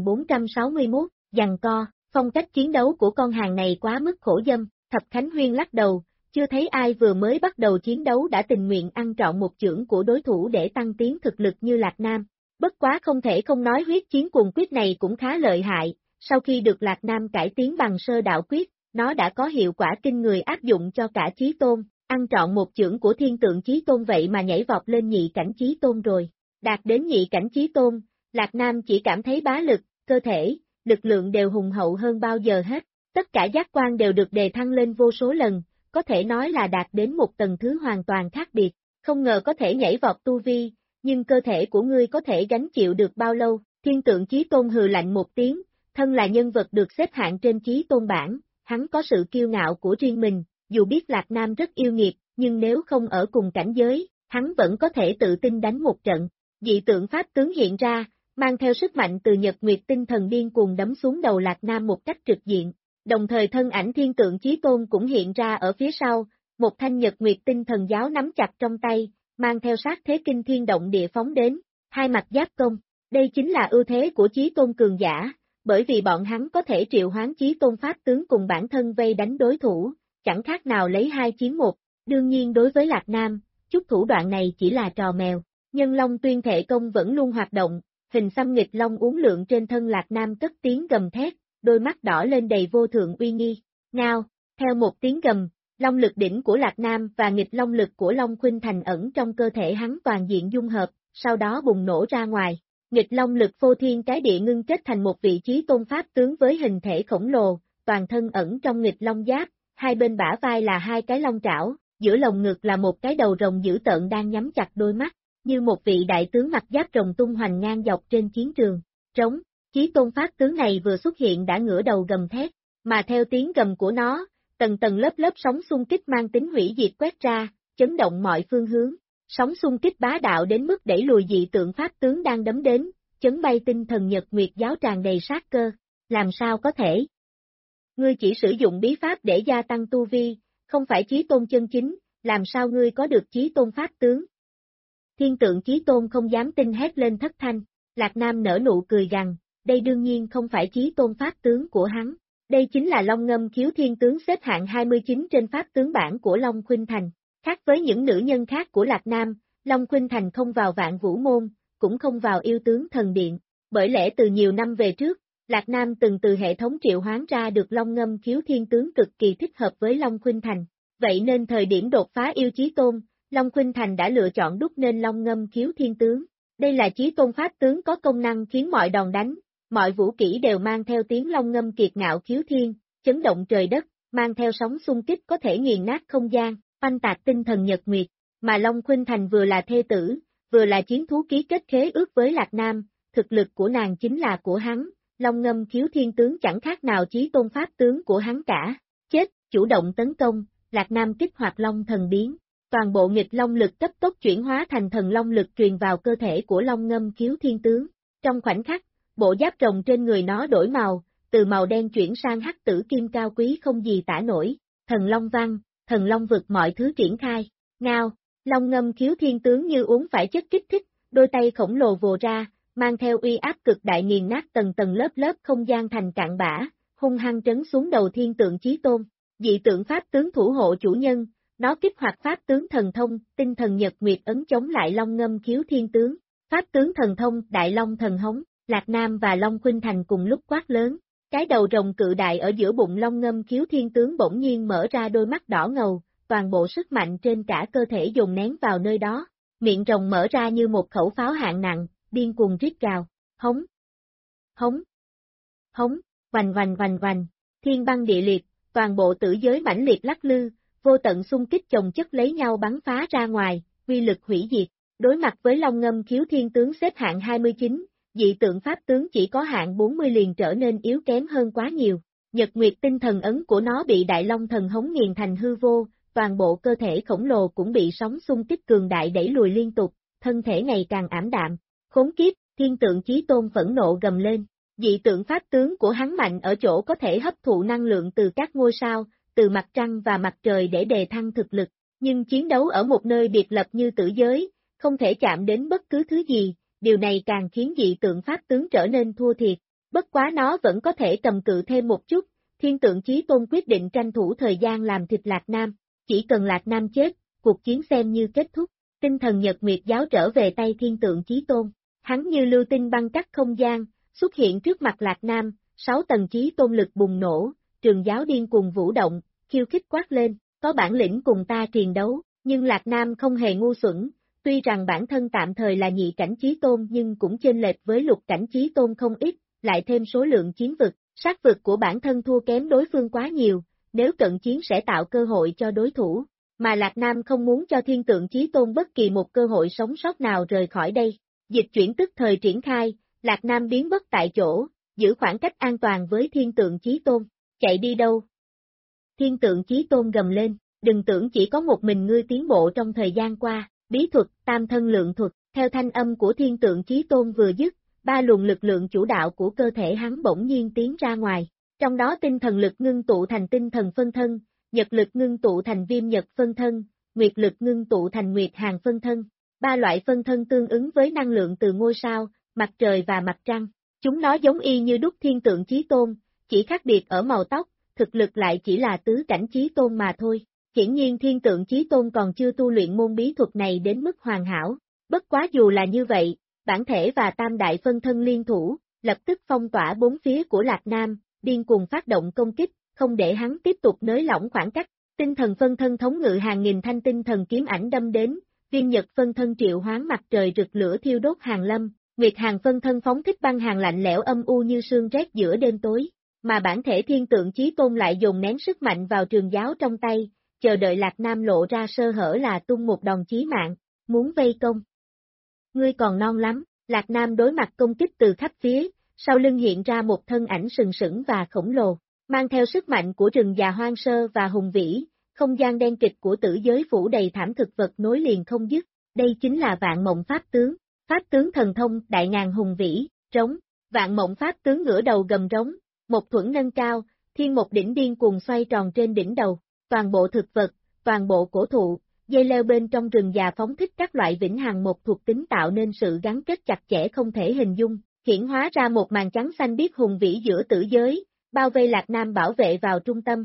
2461, giằng co, phong cách chiến đấu của con hàng này quá mức khổ dâm, Thập Khánh Huyên lắc đầu, chưa thấy ai vừa mới bắt đầu chiến đấu đã tình nguyện ăn trọn một chưởng của đối thủ để tăng tiến thực lực như Lạc Nam. Bất quá không thể không nói huyết chiến cuồng quyết này cũng khá lợi hại, sau khi được Lạc Nam cải tiến bằng sơ đạo quyết, nó đã có hiệu quả kinh người áp dụng cho cả chí tôn, ăn trọn một chưởng của thiên tượng chí tôn vậy mà nhảy vọt lên nhị cảnh chí tôn rồi. Đạt đến nhị cảnh chí tôn, Lạc Nam chỉ cảm thấy bá lực, cơ thể, lực lượng đều hùng hậu hơn bao giờ hết, tất cả giác quan đều được đề thăng lên vô số lần, có thể nói là đạt đến một tầng thứ hoàn toàn khác biệt, không ngờ có thể nhảy vọt tu vi, nhưng cơ thể của ngươi có thể gánh chịu được bao lâu, thiên tượng chí tôn hừ lạnh một tiếng, thân là nhân vật được xếp hạng trên chí tôn bảng, hắn có sự kiêu ngạo của riêng mình, dù biết Lạc Nam rất yêu nghiệt, nhưng nếu không ở cùng cảnh giới, hắn vẫn có thể tự tin đánh một trận, dị tượng pháp tướng hiện ra, mang theo sức mạnh từ nhật nguyệt tinh thần điên cuồng đấm xuống đầu Lạc Nam một cách trực diện, đồng thời thân ảnh thiên tượng chí tôn cũng hiện ra ở phía sau, một thanh nhật nguyệt tinh thần giáo nắm chặt trong tay, mang theo sát thế kinh thiên động địa phóng đến, hai mặt giáp công, đây chính là ưu thế của chí tôn cường giả, bởi vì bọn hắn có thể triệu hoán chí tôn pháp tướng cùng bản thân vây đánh đối thủ, chẳng khác nào lấy hai chiến một, đương nhiên đối với Lạc Nam, chút thủ đoạn này chỉ là trò mèo, nhân long tuyên thệ công vẫn luôn hoạt động, hình xăm nghịch long uốn lượn trên thân Lạc Nam cất tiếng gầm thét, đôi mắt đỏ lên đầy vô thượng uy nghi, ngao, theo một tiếng gầm, long lực đỉnh của Lạc Nam và nghịch long lực của Long Khuynh Thành ẩn trong cơ thể hắn toàn diện dung hợp, sau đó bùng nổ ra ngoài, nghịch long lực phô thiên cái địa ngưng kết thành một vị trí tôn pháp tướng với hình thể khổng lồ, toàn thân ẩn trong nghịch long giáp, hai bên bả vai là hai cái long trảo, giữa lồng ngực là một cái đầu rồng dữ tợn đang nhắm chặt đôi mắt, như một vị đại tướng mặc giáp rồng tung hoành ngang dọc trên chiến trường, trống. Chí tôn pháp tướng này vừa xuất hiện đã ngửa đầu gầm thét, mà theo tiếng gầm của nó, tầng tầng lớp lớp sóng xung kích mang tính hủy diệt quét ra, chấn động mọi phương hướng, sóng xung kích bá đạo đến mức đẩy lùi dị tượng pháp tướng đang đấm đến, chấn bay tinh thần nhật nguyệt giáo tràn đầy sát cơ, làm sao có thể? Ngươi chỉ sử dụng bí pháp để gia tăng tu vi, không phải chí tôn chân chính, làm sao ngươi có được chí tôn pháp tướng? Thiên tượng chí tôn không dám tin hét lên thất thanh, Lạc Nam nở nụ cười gằn. Đây đương nhiên không phải chí tôn pháp tướng của hắn, đây chính là Long Ngâm Khiếu Thiên Tướng xếp hạng 29 trên pháp tướng bảng của Long Khuynh Thành. Khác với những nữ nhân khác của Lạc Nam, Long Khuynh Thành không vào Vạn Vũ Môn, cũng không vào Yêu Tướng Thần Điện, bởi lẽ từ nhiều năm về trước, Lạc Nam từng từ hệ thống triệu hoán ra được Long Ngâm Khiếu Thiên Tướng cực kỳ thích hợp với Long Khuynh Thành, vậy nên thời điểm đột phá yêu chí tôn, Long Khuynh Thành đã lựa chọn đúc nên Long Ngâm Khiếu Thiên Tướng. Đây là chí tôn pháp tướng có công năng khiến mọi đòn đánh, mọi vũ kỹ đều mang theo tiếng long ngâm kiệt ngạo khiếu thiên, chấn động trời đất, mang theo sóng xung kích có thể nghiền nát không gian, oanh tạc tinh thần nhật nguyệt, mà Long Khuynh Thành vừa là thê tử, vừa là chiến thú ký kết khế ước với Lạc Nam, thực lực của nàng chính là của hắn, Long Ngâm Khiếu Thiên Tướng chẳng khác nào chí tôn pháp tướng của hắn cả, chết, chủ động tấn công, Lạc Nam kích hoạt Long Thần Biến, toàn bộ nghịch long lực cấp tốc chuyển hóa thành thần long lực truyền vào cơ thể của Long Ngâm Khiếu Thiên Tướng, trong khoảnh khắc, bộ giáp rồng trên người nó đổi màu, từ màu đen chuyển sang hắc tử kim cao quý không gì tả nổi, thần long văn, thần long vực mọi thứ triển khai, ngao, long ngâm khiếu thiên tướng như uống phải chất kích thích, đôi tay khổng lồ vồ ra, mang theo uy áp cực đại nghiền nát tầng tầng lớp lớp không gian thành cạn bã, hung hăng trấn xuống đầu thiên tượng chí tôn, dị tượng pháp tướng thủ hộ chủ nhân, nó kích hoạt pháp tướng thần thông, tinh thần nhật nguyệt ấn chống lại long ngâm khiếu thiên tướng, pháp tướng thần thông, đại long thần hống, Lạc Nam và Long Khuynh Thành cùng lúc quát lớn, cái đầu rồng cự đại ở giữa bụng long ngâm khiếu thiên tướng bỗng nhiên mở ra đôi mắt đỏ ngầu, toàn bộ sức mạnh trên cả cơ thể dồn nén vào nơi đó, miệng rồng mở ra như một khẩu pháo hạng nặng, điên cuồng rít gào, hống, hống, hống, vành vành vành vành, thiên băng địa liệt, toàn bộ tử giới mãnh liệt lắc lư, vô tận xung kích chồng chất lấy nhau bắn phá ra ngoài, uy lực hủy diệt, đối mặt với long ngâm khiếu thiên tướng xếp hạng 29, dị tượng pháp tướng chỉ có hạng 40 liền trở nên yếu kém hơn quá nhiều, nhật nguyệt tinh thần ấn của nó bị đại long thần hống nghiền thành hư vô, toàn bộ cơ thể khổng lồ cũng bị sóng xung kích cường đại đẩy lùi liên tục, thân thể ngày càng ảm đạm, khốn kiếp, thiên tượng chí tôn phẫn nộ gầm lên. Dị tượng pháp tướng của hắn mạnh ở chỗ có thể hấp thụ năng lượng từ các ngôi sao, từ mặt trăng và mặt trời để đề thăng thực lực, nhưng chiến đấu ở một nơi biệt lập như tử giới, không thể chạm đến bất cứ thứ gì, điều này càng khiến dị tượng pháp tướng trở nên thua thiệt, bất quá nó vẫn có thể cầm cự thêm một chút, thiên tượng chí tôn quyết định tranh thủ thời gian làm thịt Lạc Nam, chỉ cần Lạc Nam chết, cuộc chiến xem như kết thúc, tinh thần nhật nguyệt giáo trở về tay thiên tượng chí tôn, hắn như lưu tinh băng cắt không gian, xuất hiện trước mặt Lạc Nam, 6 tầng chí tôn lực bùng nổ, trường giáo điên cuồng vũ động, khiêu khích quát lên, có bản lĩnh cùng ta triền đấu, nhưng Lạc Nam không hề ngu xuẩn, tuy rằng bản thân tạm thời là nhị cảnh chí tôn nhưng cũng chênh lệch với lục cảnh chí tôn không ít, lại thêm số lượng chiến vực, sát vực của bản thân thua kém đối phương quá nhiều, nếu cận chiến sẽ tạo cơ hội cho đối thủ, mà Lạc Nam không muốn cho thiên tượng chí tôn bất kỳ một cơ hội sống sót nào rời khỏi đây, dịch chuyển tức thời triển khai. Lạc Nam biến mất tại chỗ, giữ khoảng cách an toàn với thiên tượng chí tôn, chạy đi đâu? Thiên tượng chí tôn gầm lên, đừng tưởng chỉ có một mình ngươi tiến bộ trong thời gian qua, bí thuật, tam thân lượng thuật, theo thanh âm của thiên tượng chí tôn vừa dứt, 3 luồng lực lượng chủ đạo của cơ thể hắn bỗng nhiên tiến ra ngoài, trong đó tinh thần lực ngưng tụ thành tinh thần phân thân, nhật lực ngưng tụ thành viêm nhật phân thân, nguyệt lực ngưng tụ thành nguyệt hàng phân thân, 3 loại phân thân tương ứng với năng lượng từ ngôi sao, mặt trời và mặt trăng, chúng nó giống y như đúc thiên tượng chí tôn, chỉ khác biệt ở màu tóc, thực lực lại chỉ là tứ cảnh chí tôn mà thôi. Hiển nhiên thiên tượng chí tôn còn chưa tu luyện môn bí thuật này đến mức hoàn hảo, bất quá dù là như vậy, bản thể và tam đại phân thân liên thủ, lập tức phong tỏa bốn phía của Lạc Nam, điên cuồng phát động công kích, không để hắn tiếp tục nới lỏng khoảng cách, tinh thần phân thân thống ngự hàng nghìn thanh tinh thần kiếm ảnh đâm đến, viêm nhật phân thân triệu hoán mặt trời rực lửa thiêu đốt hàng lâm. Nguyệt hàng phân thân phóng thích băng hàng lạnh lẽo âm u như sương rét giữa đêm tối, mà bản thể thiên tượng chí tôn lại dồn nén sức mạnh vào trường giáo trong tay, chờ đợi Lạc Nam lộ ra sơ hở là tung một đòn chí mạng, muốn vây công. Ngươi còn non lắm, Lạc Nam đối mặt công kích từ khắp phía, sau lưng hiện ra một thân ảnh sừng sững và khổng lồ, mang theo sức mạnh của rừng già hoang sơ và hùng vĩ, không gian đen kịch của tử giới phủ đầy thảm thực vật nối liền không dứt, đây chính là vạn mộng pháp tướng. Pháp tướng thần thông, đại ngàn hùng vĩ, trống, vạn mộng pháp tướng ngửa đầu gầm rống, một thuẫn nâng cao, thiên một đỉnh điên cuồng xoay tròn trên đỉnh đầu, toàn bộ thực vật, toàn bộ cổ thụ, dây leo bên trong rừng già phóng thích các loại vĩnh hằng một thuộc tính tạo nên sự gắn kết chặt chẽ không thể hình dung, hiển hóa ra một màn trắng xanh biếc hùng vĩ giữa tử giới, bao vây Lạc Nam bảo vệ vào trung tâm,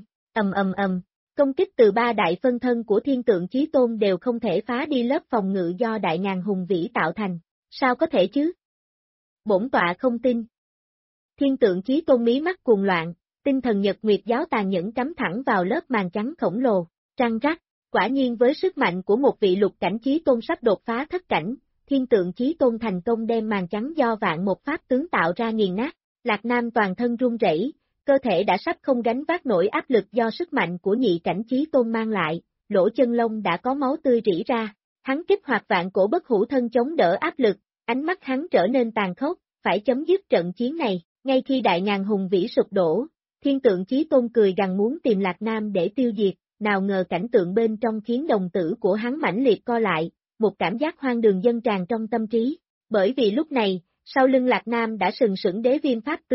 công kích từ 3 đại phân thân của thiên tượng chí tôn đều không thể phá đi lớp phòng ngự do đại ngàn hùng vĩ tạo thành. Sao có thể chứ? Bổn tọa không tin. Thiên tượng chí tôn mí mắt cuồng loạn, tinh thần nhật nguyệt giáo tàn nhẫn cắm thẳng vào lớp màn trắng khổng lồ, răng rắc, quả nhiên với sức mạnh của một vị lục cảnh chí tôn sắp đột phá thất cảnh, thiên tượng chí tôn thành công đem màn trắng do vạn một pháp tướng tạo ra nghiền nát, Lạc Nam toàn thân run rẩy, cơ thể đã sắp không gánh vác nổi áp lực do sức mạnh của nhị cảnh chí tôn mang lại, lỗ chân lông đã có máu tươi rỉ ra, hắn kích hoạt vạn cổ bất hủ thân chống đỡ áp lực. Ánh mắt hắn trở nên tàn khốc, phải chấm dứt trận chiến này, ngay khi đại ngàn hùng vĩ sụp đổ, thiên tượng chí tôn cười gằn muốn tìm Lạc Nam để tiêu diệt, nào ngờ cảnh tượng bên trong khiến đồng tử của hắn mãnh liệt co lại, một cảm giác hoang đường dâng tràn trong tâm trí, bởi vì lúc này, sau lưng Lạc Nam đã sừng sững đế viêm pháp tướng,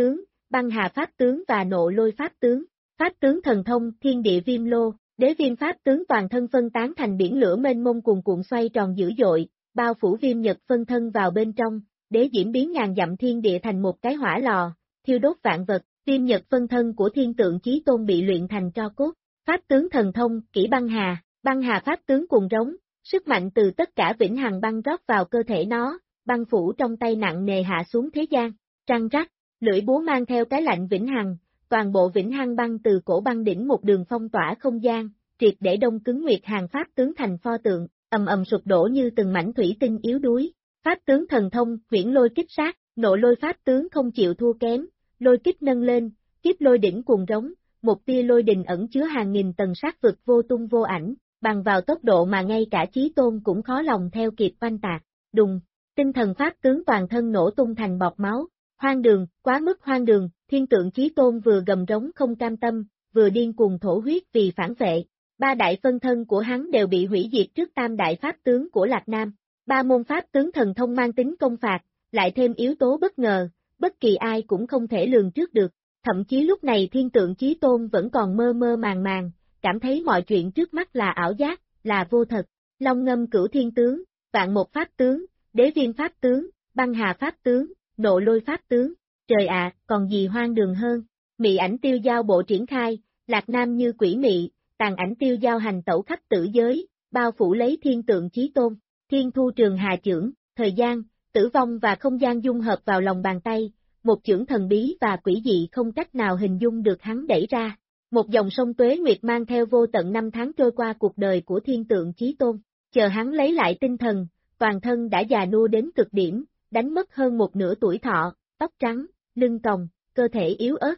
băng hà pháp tướng và nộ lôi pháp tướng. Pháp tướng thần thông thiên địa viêm lô, đế viêm pháp tướng toàn thân phân tán thành biển lửa mênh mông cuồn cuộn xoay tròn dữ dội, bao phủ viêm nhật phân thân vào bên trong, đế diễm biến ngàn dặm thiên địa thành một cái hỏa lò, thiêu đốt vạn vật, viêm nhật phân thân của thiên tượng chí tôn bị luyện thành tro cốt. Pháp tướng thần thông kỹ băng hà pháp tướng cuồng rống, sức mạnh từ tất cả vĩnh hằng băng rót vào cơ thể nó, băng phủ trong tay nặng nề hạ xuống thế gian, trăng rắc, lưỡi búa mang theo cái lạnh vĩnh hằng, toàn bộ vĩnh hằng băng từ cổ băng đỉnh một đường phong tỏa không gian, triệt để đông cứng Nguyệt Hàng pháp tướng thành pho tượng, ầm ầm sụp đổ như từng mảnh thủy tinh yếu đuối. Pháp tướng thần thông huyễn lôi kích sát, nộ lôi pháp tướng không chịu thua kém, lôi kích nâng lên, kiếp lôi đỉnh cuồng rống, một tia lôi đình ẩn chứa hàng nghìn tầng sát vực vô tung vô ảnh, bằng vào tốc độ mà ngay cả Chí Tôn cũng khó lòng theo kịp oanh tạc. Đùng, tinh thần pháp tướng toàn thân nổ tung thành bọt máu. Hoang đường, quá mức hoang đường, thiên tượng Chí Tôn vừa gầm rống không cam tâm, vừa điên cuồng thổ huyết vì phản vệ. Ba đại phân thân của hắn đều bị hủy diệt trước tam đại pháp tướng của Lạc Nam. Ba môn pháp tướng thần thông mang tính công phạt, lại thêm yếu tố bất ngờ, bất kỳ ai cũng không thể lường trước được. Thậm chí lúc này thiên tượng Chí Tôn vẫn còn mơ mơ màng màng, cảm thấy mọi chuyện trước mắt là ảo giác, là vô thật. Long ngâm cửu thiên tướng, vạn một pháp tướng, đế viên pháp tướng, băng hà pháp tướng, nộ lôi pháp tướng. Trời ạ, còn gì hoang đường hơn. Mị ảnh tiêu giao bộ triển khai, Lạc Nam như quỷ mị, tàn ảnh tiêu giao hành tẩu khắp tử giới, bao phủ lấy thiên tượng Chí Tôn. Thiên thu trường hà chưởng, thời gian, tử vong và không gian dung hợp vào lòng bàn tay, một chưởng thần bí và quỷ dị không cách nào hình dung được hắn đẩy ra. Một dòng sông tuế nguyệt mang theo vô tận năm tháng trôi qua cuộc đời của thiên tượng Chí Tôn, chờ hắn lấy lại tinh thần, toàn thân đã già nua đến cực điểm, đánh mất hơn một nửa tuổi thọ, tóc trắng, lưng còng, cơ thể yếu ớt.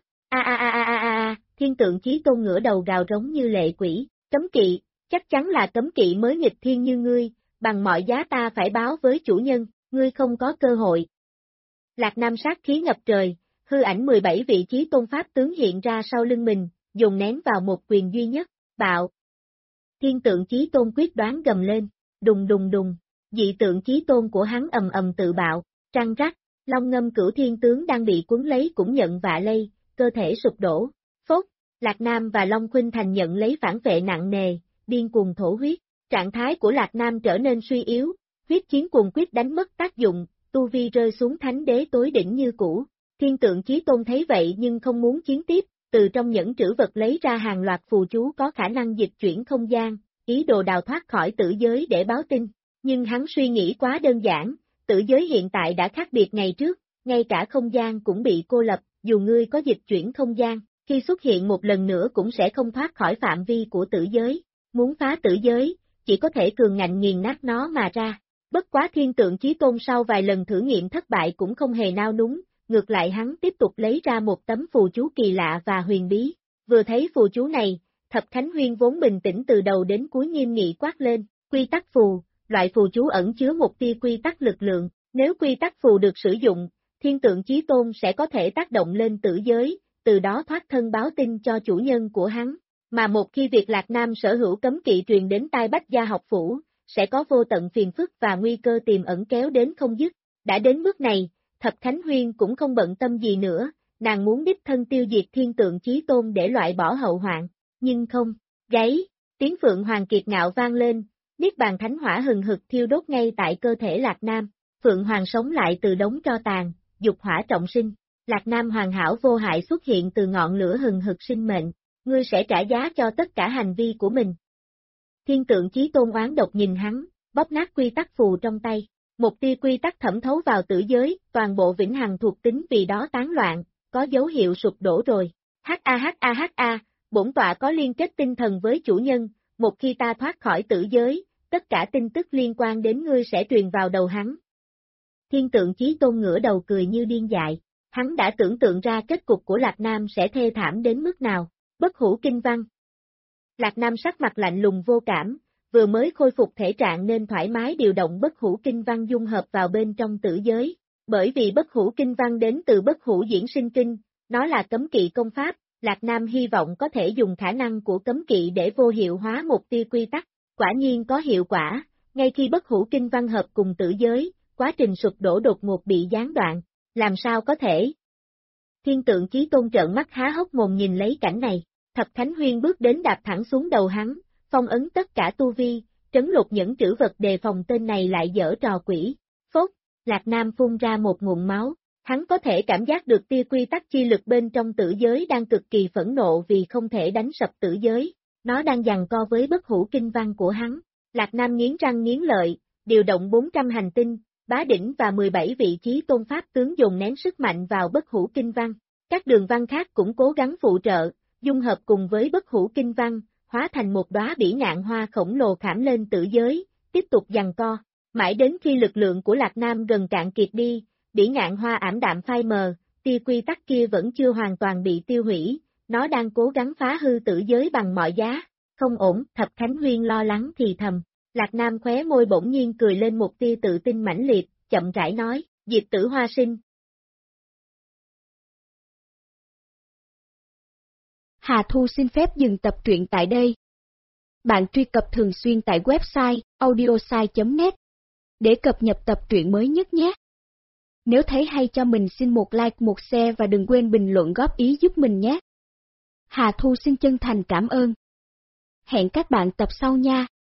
Thiên tượng Chí Tôn ngửa đầu gào rống như lệ quỷ, cấm kỵ, chắc chắn là cấm kỵ mới nghịch thiên như ngươi, bằng mọi giá ta phải báo với chủ nhân, ngươi không có cơ hội. Lạc Nam sát khí ngập trời, hư ảnh 17 vị Chí Tôn pháp tướng hiện ra sau lưng mình, dồn nén vào một quyền duy nhất, bạo. Thiên tượng Chí Tôn quyết đoán gầm lên, đùng đùng đùng, dị tượng Chí Tôn của hắn ầm ầm tự bạo, trăng rắc, long ngâm cửu thiên tướng đang bị cuốn lấy cũng nhận vạ lây, cơ thể sụp đổ, phốt, Lạc Nam và Long Khuynh Thành nhận lấy phản vệ nặng nề, điên cuồng thổ huyết, trạng thái của Lạc Nam trở nên suy yếu, huyết chiến cuồng quyết đánh mất tác dụng, tu vi rơi xuống thánh đế tối đỉnh như cũ. Thiên tượng Chí Tôn thấy vậy nhưng không muốn chiến tiếp, từ trong nhẫn trữ vật lấy ra hàng loạt phù chú có khả năng dịch chuyển không gian, ý đồ đào thoát khỏi tử giới để báo tin. Nhưng hắn suy nghĩ quá đơn giản, tử giới hiện tại đã khác biệt ngày trước, ngay cả không gian cũng bị cô lập, dù ngươi có dịch chuyển không gian, khi xuất hiện một lần nữa cũng sẽ không thoát khỏi phạm vi của tử giới. Muốn phá tử giới, chỉ có thể cường ngạnh nghiền nát nó mà ra. Bất quá thiên tượng Chí Tôn sau vài lần thử nghiệm thất bại cũng không hề nao núng, ngược lại hắn tiếp tục lấy ra một tấm phù chú kỳ lạ và huyền bí. Vừa thấy phù chú này, Thập Khánh Huyên vốn bình tĩnh từ đầu đến cuối nghiêm nghị quát lên, quy tắc phù, loại phù chú ẩn chứa một tia quy tắc lực lượng, nếu quy tắc phù được sử dụng, thiên tượng Chí Tôn sẽ có thể tác động lên tử giới, từ đó thoát thân báo tin cho chủ nhân của hắn. Mà một khi việc Lạc Nam sở hữu cấm kỵ truyền đến tai Bách Gia học phủ, sẽ có vô tận phiền phức và nguy cơ tiềm ẩn kéo đến không dứt. Đã đến bước này, Thập Khánh Huyên cũng không bận tâm gì nữa, nàng muốn đích thân tiêu diệt thiên tượng Chí Tôn để loại bỏ hậu hoạn, nhưng không, gáy, tiếng Phượng Hoàng kiệt ngạo vang lên, niết bàn thánh hỏa hừng hực thiêu đốt ngay tại cơ thể Lạc Nam, Phượng Hoàng sống lại từ đống tro tàn, dục hỏa trọng sinh, Lạc Nam hoàn hảo vô hại xuất hiện từ ngọn lửa hừng hực sinh mệnh, ngươi sẽ trả giá cho tất cả hành vi của mình. Thiên tượng Chí Tôn oán độc nhìn hắn, bóp nát quy tắc phù trong tay, một tia quy tắc thẩm thấu vào tử giới, toàn bộ vĩnh hằng thuộc tính vì đó tán loạn, có dấu hiệu sụp đổ rồi. Ha, bổn tọa có liên kết tinh thần với chủ nhân, một khi ta thoát khỏi tử giới, tất cả tin tức liên quan đến ngươi sẽ truyền vào đầu hắn. Thiên tượng Chí Tôn ngửa đầu cười như điên dại, hắn đã tưởng tượng ra kết cục của Lạc Nam sẽ thê thảm đến mức nào, bất hủ kinh văn. Lạc Nam sắc mặt lạnh lùng vô cảm, vừa mới khôi phục thể trạng nên thoải mái điều động bất hủ kinh văn dung hợp vào bên trong tử giới, bởi vì bất hủ kinh văn đến từ bất hủ diễn sinh kinh, nó là cấm kỵ công pháp, Lạc Nam hy vọng có thể dùng khả năng của cấm kỵ để vô hiệu hóa một tia quy tắc, quả nhiên có hiệu quả, ngay khi bất hủ kinh văn hợp cùng tử giới, quá trình sụp đổ đột ngột bị gián đoạn, làm sao có thể? Thiên Tượng Chí Tôn trợn mắt há hốc mồm nhìn lấy cảnh này, Thập Khánh Huyên bước đến đạp thẳng xuống đầu hắn, phong ấn tất cả tu vi, trấn lột những trữ vật đề phòng tên này lại dở trò quỷ. Phốt, Lạc Nam phun ra một nguồn máu, hắn có thể cảm giác được tia quy tắc chi lực bên trong tử giới đang cực kỳ phẫn nộ vì không thể đánh sập tử giới, nó đang giằng co với bất hủ kinh văn của hắn. Lạc Nam nghiến răng nghiến lợi, điều động 400 hành tinh, bá đỉnh và 17 vị trí tôn pháp tướng dồn nén sức mạnh vào bất hủ kinh văn. Các đường văn khác cũng cố gắng phụ trợ, dung hợp cùng với bất hủ kinh văn, hóa thành một đóa bỉ ngạn hoa khổng lồ khảm lên tử giới, tiếp tục giằng co. Mãi đến khi lực lượng của Lạc Nam gần cạn kiệt đi, bỉ ngạn hoa ảm đạm phai mờ, tia quy tắc kia vẫn chưa hoàn toàn bị tiêu hủy, nó đang cố gắng phá hư tử giới bằng mọi giá. Không ổn, Thập Khánh Huyên lo lắng thì thầm. Lạc Nam khóe môi bỗng nhiên cười lên một tia tự tin mãnh liệt, chậm rãi nói, Diệp Tử Hoa sinh. Hà Thu xin phép dừng tập truyện tại đây. Bạn truy cập thường xuyên tại website audiosai.net để cập nhật tập truyện mới nhất nhé. Nếu thấy hay cho mình xin một like, một share và đừng quên bình luận góp ý giúp mình nhé. Hà Thu xin chân thành cảm ơn. Hẹn các bạn tập sau nha.